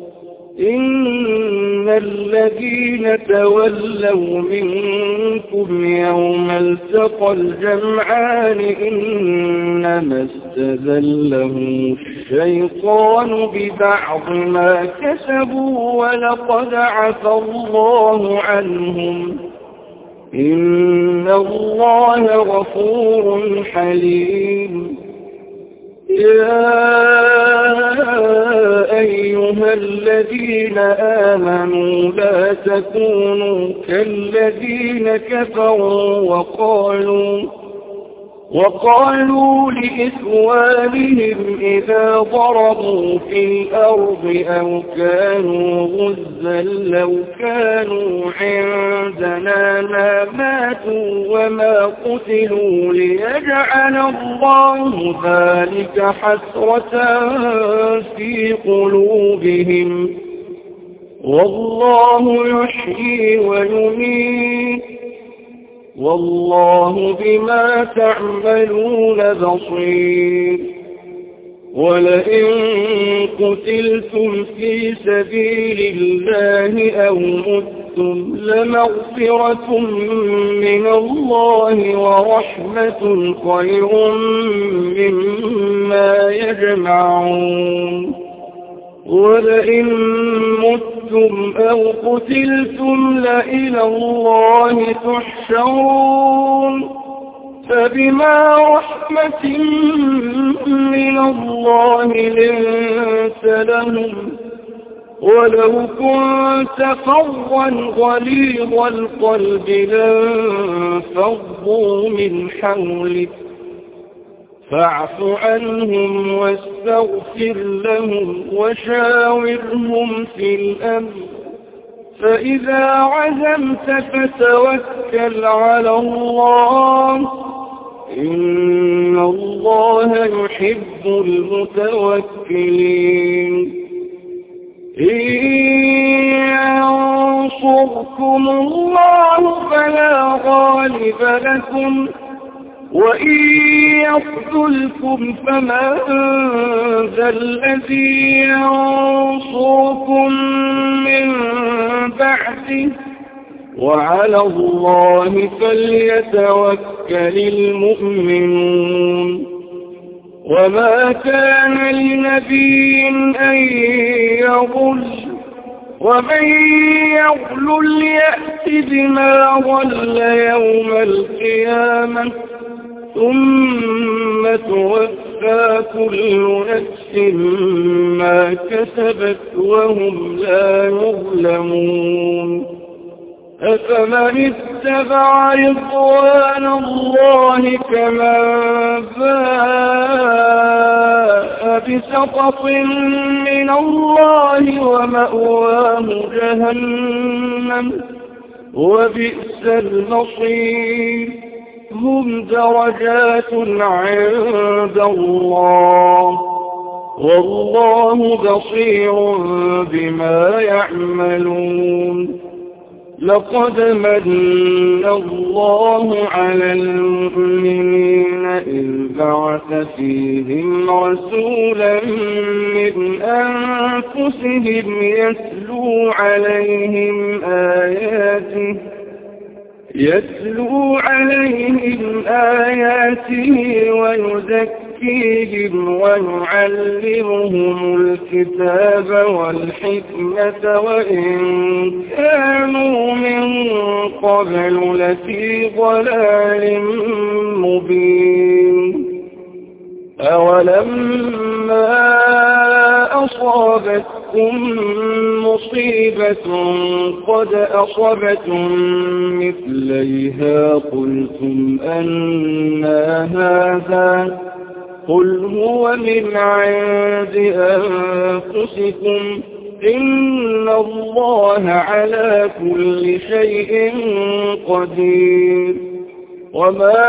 إن الذين تولوا منكم يوم التقى الجمعان إنما استزلهم الشيطان ببعض ما كسبوا ولقد عفى الله عنهم إن الله غفور حليم. يا أيها الذين آمنوا لا تكونوا كالذين كفروا وقالوا لإخوانهم إذا ضربوا في الأرض أو كانوا غزا لو كانوا عندنا ما ماتوا وما قتلوا ليجعل الله ذلك حسرة في قلوبهم والله يحيي ويميت والله بما تعملون بصير ولئن قتلتم في سبيل الله أو متم لمغفرة من الله ورحمة خير مما يجمعون ولئن متم أو قتلتم لإلى الله تحشرون فبما رحمة من الله لنت لهم ولو كنت فظا غليظ القلب لانفضوا من حولك فاعف عنهم واستغفر لهم وشاورهم في الأمر فإذا عزمت فتوكل على الله إن الله يحب المتوكلين إن ينصركم الله فلا غالب لكم وإن يخذلكم فمن ذا الذي ينصركم من بعده وعلى الله فليتوكل المؤمنون وما كان لنبي أن يغل ومن يغل يأت بما غل يوم القيامة ثم توفى كل نفس ما كسبت وهم لا يظلمون أفمن اتبع رضوان الله كمن باء بسخط من الله ومأواه جهنم وبئس المصير هم درجات عند الله والله بصير بما يعملون لقد من الله على المؤمنين إذ بعث فيهم رسولا من أنفسهم يتلو عليهم آياته ويزكيهم ويعلمهم الكتاب والحكمة وإن كانوا من قبل لفي ضلال مبين أولما أصابتكم مصيبة قد أصبتم مثليها قلتم أنى هذا قل هو من عند أنفسكم إن الله على كل شيء قدير وما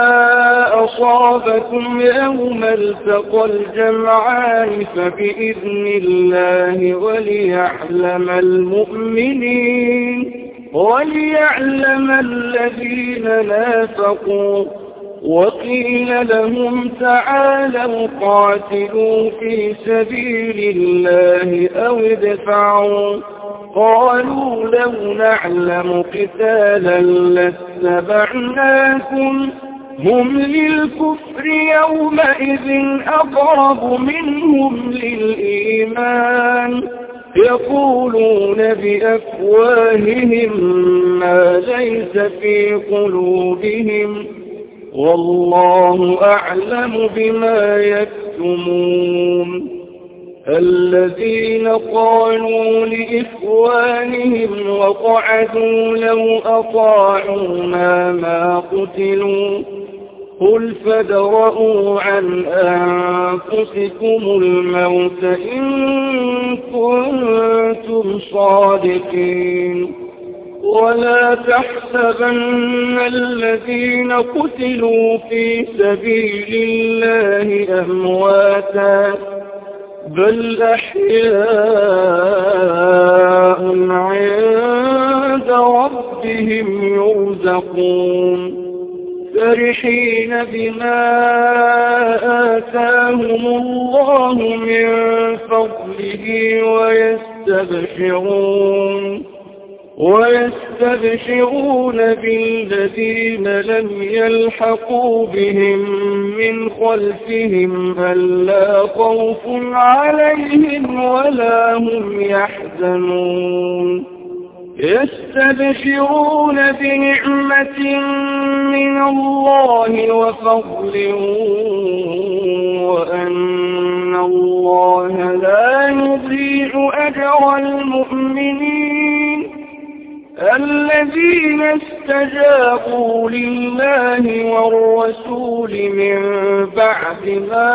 أصابكم يوم التقى الجمعان فبإذن الله وليعلم المؤمنين وليعلم الذين نافقوا وقيل لهم تعالوا قاتلوا في سبيل الله أو ادفعوا قالوا لو نعلم قتالا لاتبعناكم هم للكفر يومئذ أقرب منهم للإيمان يقولون بأفواههم ما ليس في قلوبهم والله أعلم بما يكتمون الذين قالوا لإخوانهم وقعدوا لو أطاعونا ما قتلوا قل فادرءوا عن أنفسكم الموت إن كنتم صادقين ولا تحسبن الذين قتلوا في سبيل الله أمواتا بل أحياء عند ربهم يرزقون فرحين بما آتاهم الله من فضله ويستبشرون بالذين لم يلحقوا بهم من خلفهم ألا خوف عليهم ولا هم يحزنون يستبشرون بنعمة من الله وفضل وأن الله لا يضيع أجر المؤمنين الذين استجابوا لله والرسول من بعد ما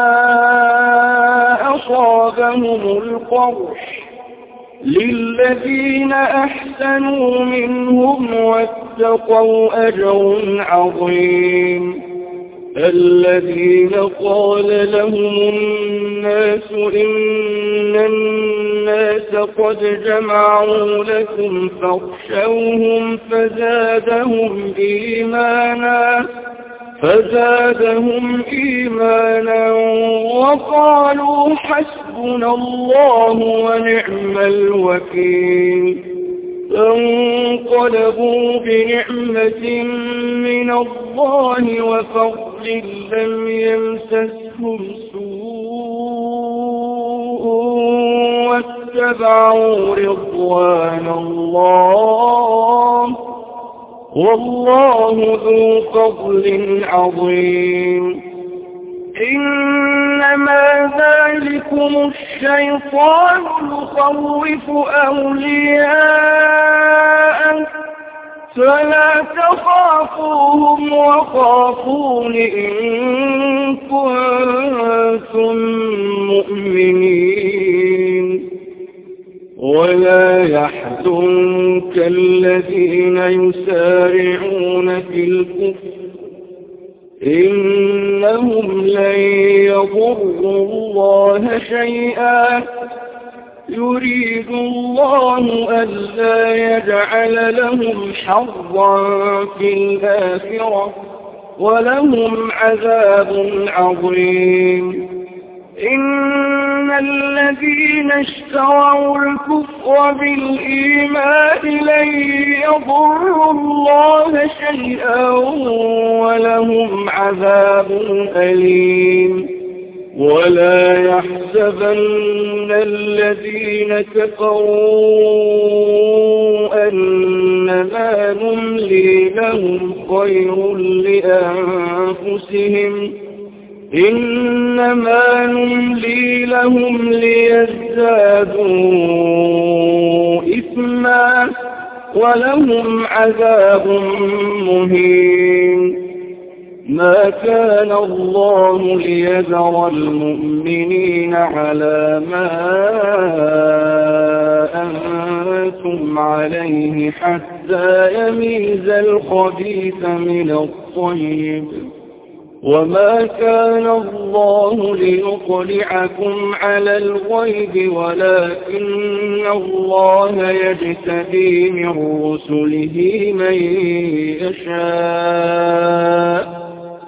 أصابهم القرح للذين أحسنوا منهم واتقوا أجر عظيم الذين قال لهم الناس إن الناس قد جمعوا لكم فاخشوهم فزادهم إيمانا وقالوا حسبنا الله ونعم الوكيل فانقلبوا بنعمة من الله وفضل لم يمسسهم سوء واتبعوا رضوان الله والله ذو فضل عظيم إنما ذلكم الشيطان يخوف أولياءه فلا تخافوهم وخافون إن كنتم مؤمنين ولا يحزنك الذين يسارعون في الكفر إنهم لن يضروا الله شيئا يريد الله ألا يجعل لهم حظا في الآخرة ولهم عذاب عظيم إن الذين اشتروا الكفر بالإيمان لن يضروا الله شيئا ولهم عذاب أليم ولا يحسبن الذين كفروا أنما نملي لهم خير لأنفسهم إنما نملي لهم ليزدادوا إثما ولهم عذاب مهين ما كان الله ليذر المؤمنين على ما أنتم عليه حتى يميز الخبيث من الطيب وما كان الله ليطلعكم على الغيب ولكن الله يجتبي من رسله من يشاء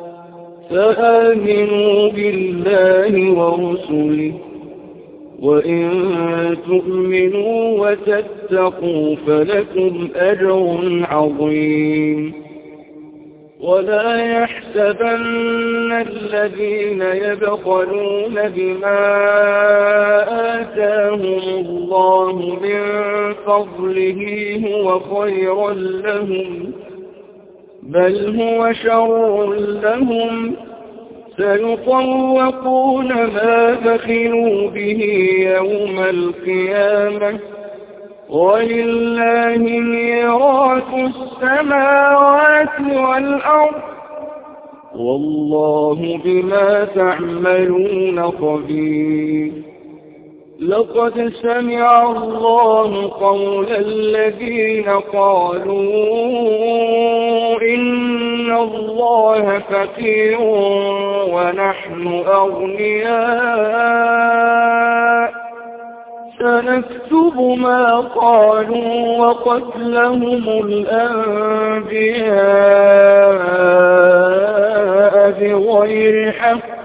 فآمنوا بالله ورسله وإن تؤمنوا وتتقوا فلكم أجر عظيم ولا يحسبن الذين يبخلون بما آتاهم الله من فضله هو خيرا لهم بل هو شر لهم سيطوقون ما بخلوا به يوم القيامة ولله ميراث السماوات والأرض والله بما تعملون خبير. لقد سمع الله قول الذين قالوا إن الله فقير ونحن أغنياء سنكتب ما قالوا وقتلهم الأنبياء بغير حق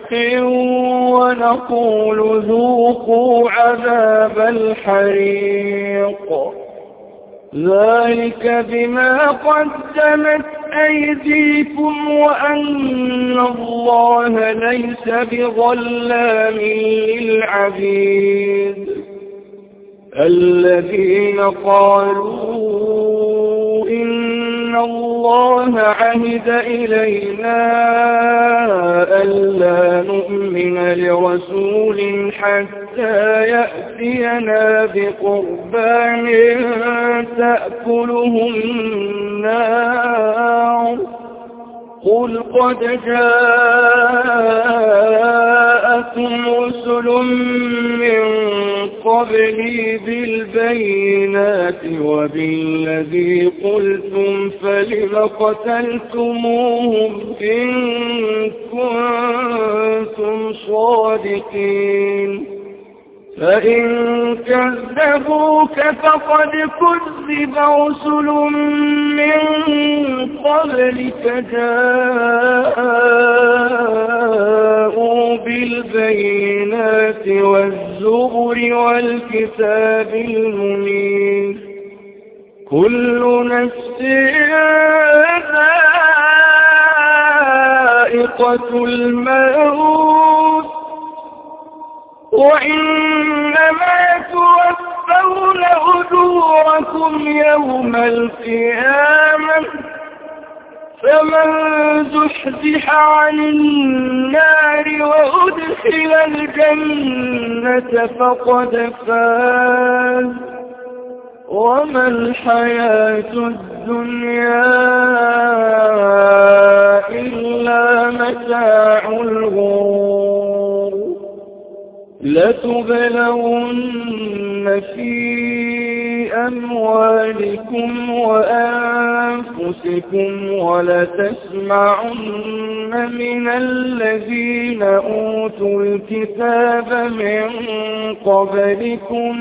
ونقول ذوقوا عذاب الحريق ذلك بما قدمت أيديكم وأن الله ليس بظلام للعبيد. الذين قالوا إن الله عهد إلينا ألا نؤمن لرسول حتى يأتينا بقربان تأكله النار قل قد جاءكم رسل من قبلي بالبينات وبالذي قلتم فلم قتلتموهم إن كنتم صادقين فإن كذبوك فقد كذب رسل من قبلك جاءوا بالبينات والزبر والكتاب المنير كل نفس ذائقة الموت وإنما توفون أجوركم يوم القيامة فمن زحزح عن النار وأدخل الجنة فقد فاز وما الحياة الدنيا إلا متاع الغرور. لتبلون في أموالكم وأنفسكم ولتسمعن من الذين أوتوا الكتاب من قبلكم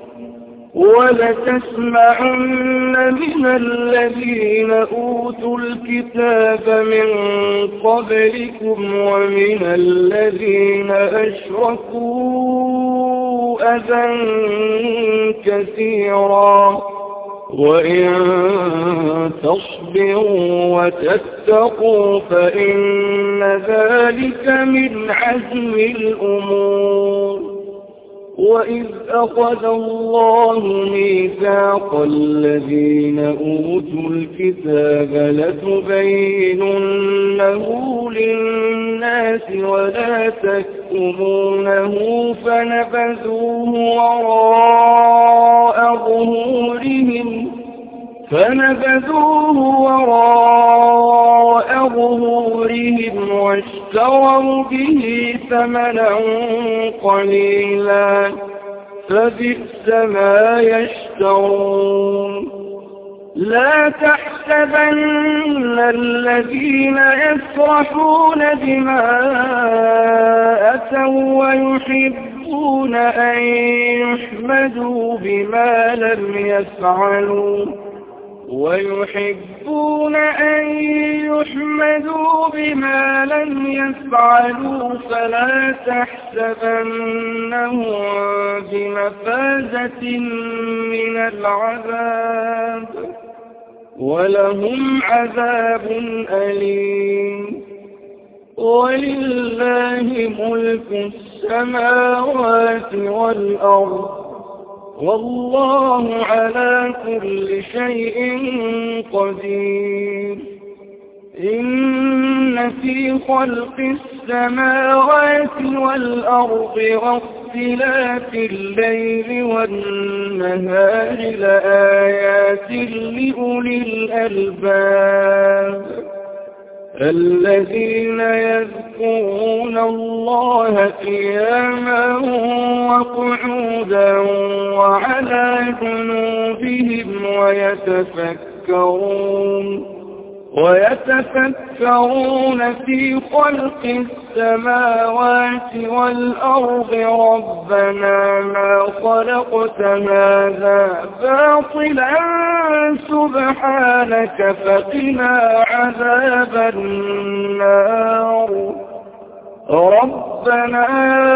ومن الذين أشركوا أذى كثيرا وإن تصبروا وتتقوا فإن ذلك من عزم الأمور. وإذ أخذ الله ميثاق الذين أوتوا الكتاب لتبيننه للناس ولا تكتمونه فنبذوه وراء ظهورهم واشتروا به ثمنا قليلا فبئس ما يشترون. لا تحسبن الذين يفرحون بما أتوا ويحبون أن يحمدوا بما لم يفعلوا فلا تحسبنهم بمفازة من العذاب ولهم عذاب أليم. ولله ملك السماوات والأرض والله على كل شيء قدير. إن في خلق السماوات والأرض واختلاف الليل والنهار لآيات لأولي الألباب الذين يذكرون الله قياما وقعودا وعلى جنوبهم ويتفكرون في خلق السماوات والأرض ربنا ما خلقت هذا باطلا سبحانك فقنا عذاب النار ربنا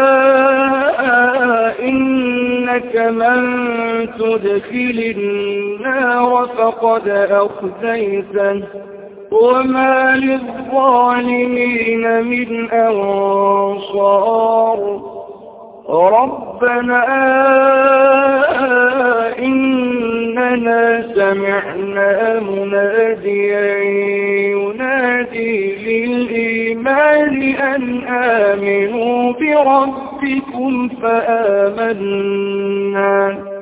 إنك من تدخل النار فقد أخزيته وما للظالمين من أنصار ربنا إننا سمعنا مناديا ينادي للإيمان أن آمنوا بربكم فآمنا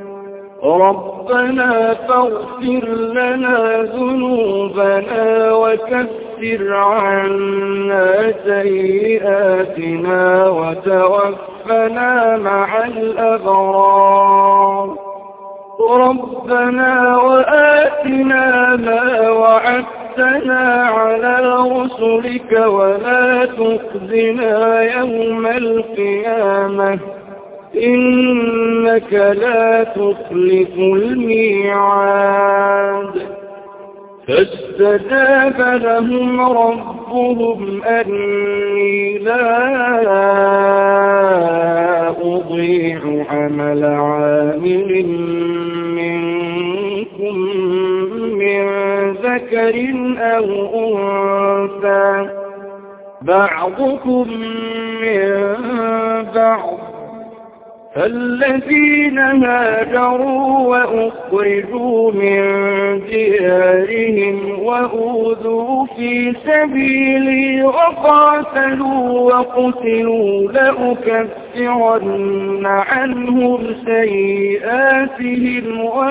ربنا فاغفر لنا ذنوبنا وكفر عنا سيئاتنا وتوفنا مع الأبرار ربنا وآتنا ما وعدتنا على رسلك ولا تخزنا يوم القيامة إنك لا تخلف الميعاد فاستجاب لهم ربهم أني لا أضيع عمل عامل منكم من ذكر أو أنثى بعضكم من بعض فالذين هاجروا وأخرجوا من ديارهم وأوذوا في سبيلي وقاتلوا وقتلوا لأكفرن عنهم سيئاتهم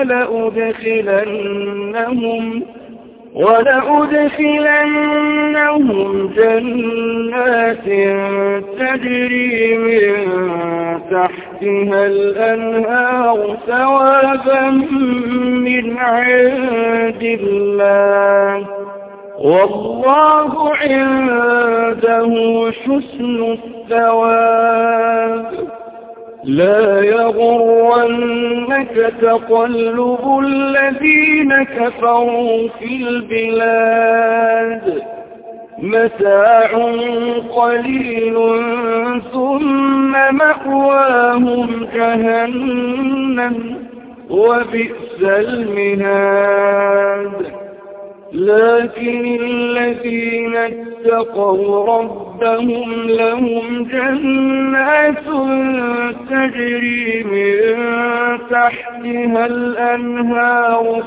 ولأدخلنهم جنات تجري من تحتها الأنهار ثوابا من عند الله والله عنده حسن الثواب لا يغرنك تقلب الذين كفروا في البلاد متاع قليل ثم مأواهم جهنم وبئس المهاد لكن الذين اتقوا ربهم لهم جنات تجري من تحتها الأنهار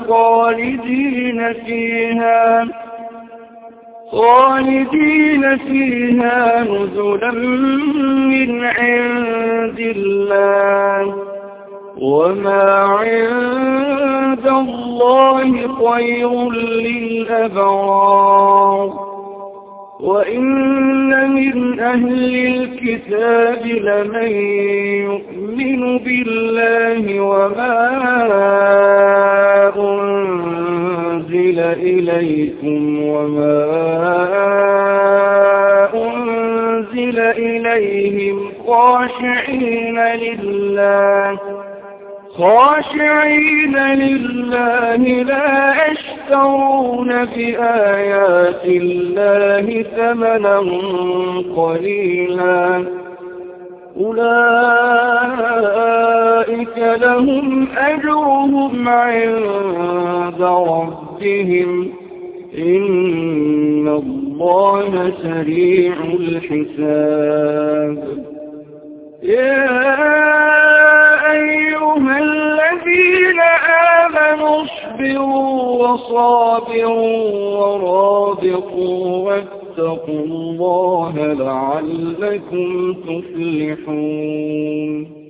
خالدين فيها نزلا من عند الله وما عند الله خير للأبرار وإن من أهل الكتاب لمن يؤمن بالله وما أنزل إليكم وما أنزل إليهم خاشعين لله لا يشترون بآيات الله ثمنا قليلا أولئك لهم أجرهم عند ربهم إن الله سريع الحساب يا أيها الذين آمنوا اصبروا وصابروا ورابطوا واتقوا الله لعلكم تفلحون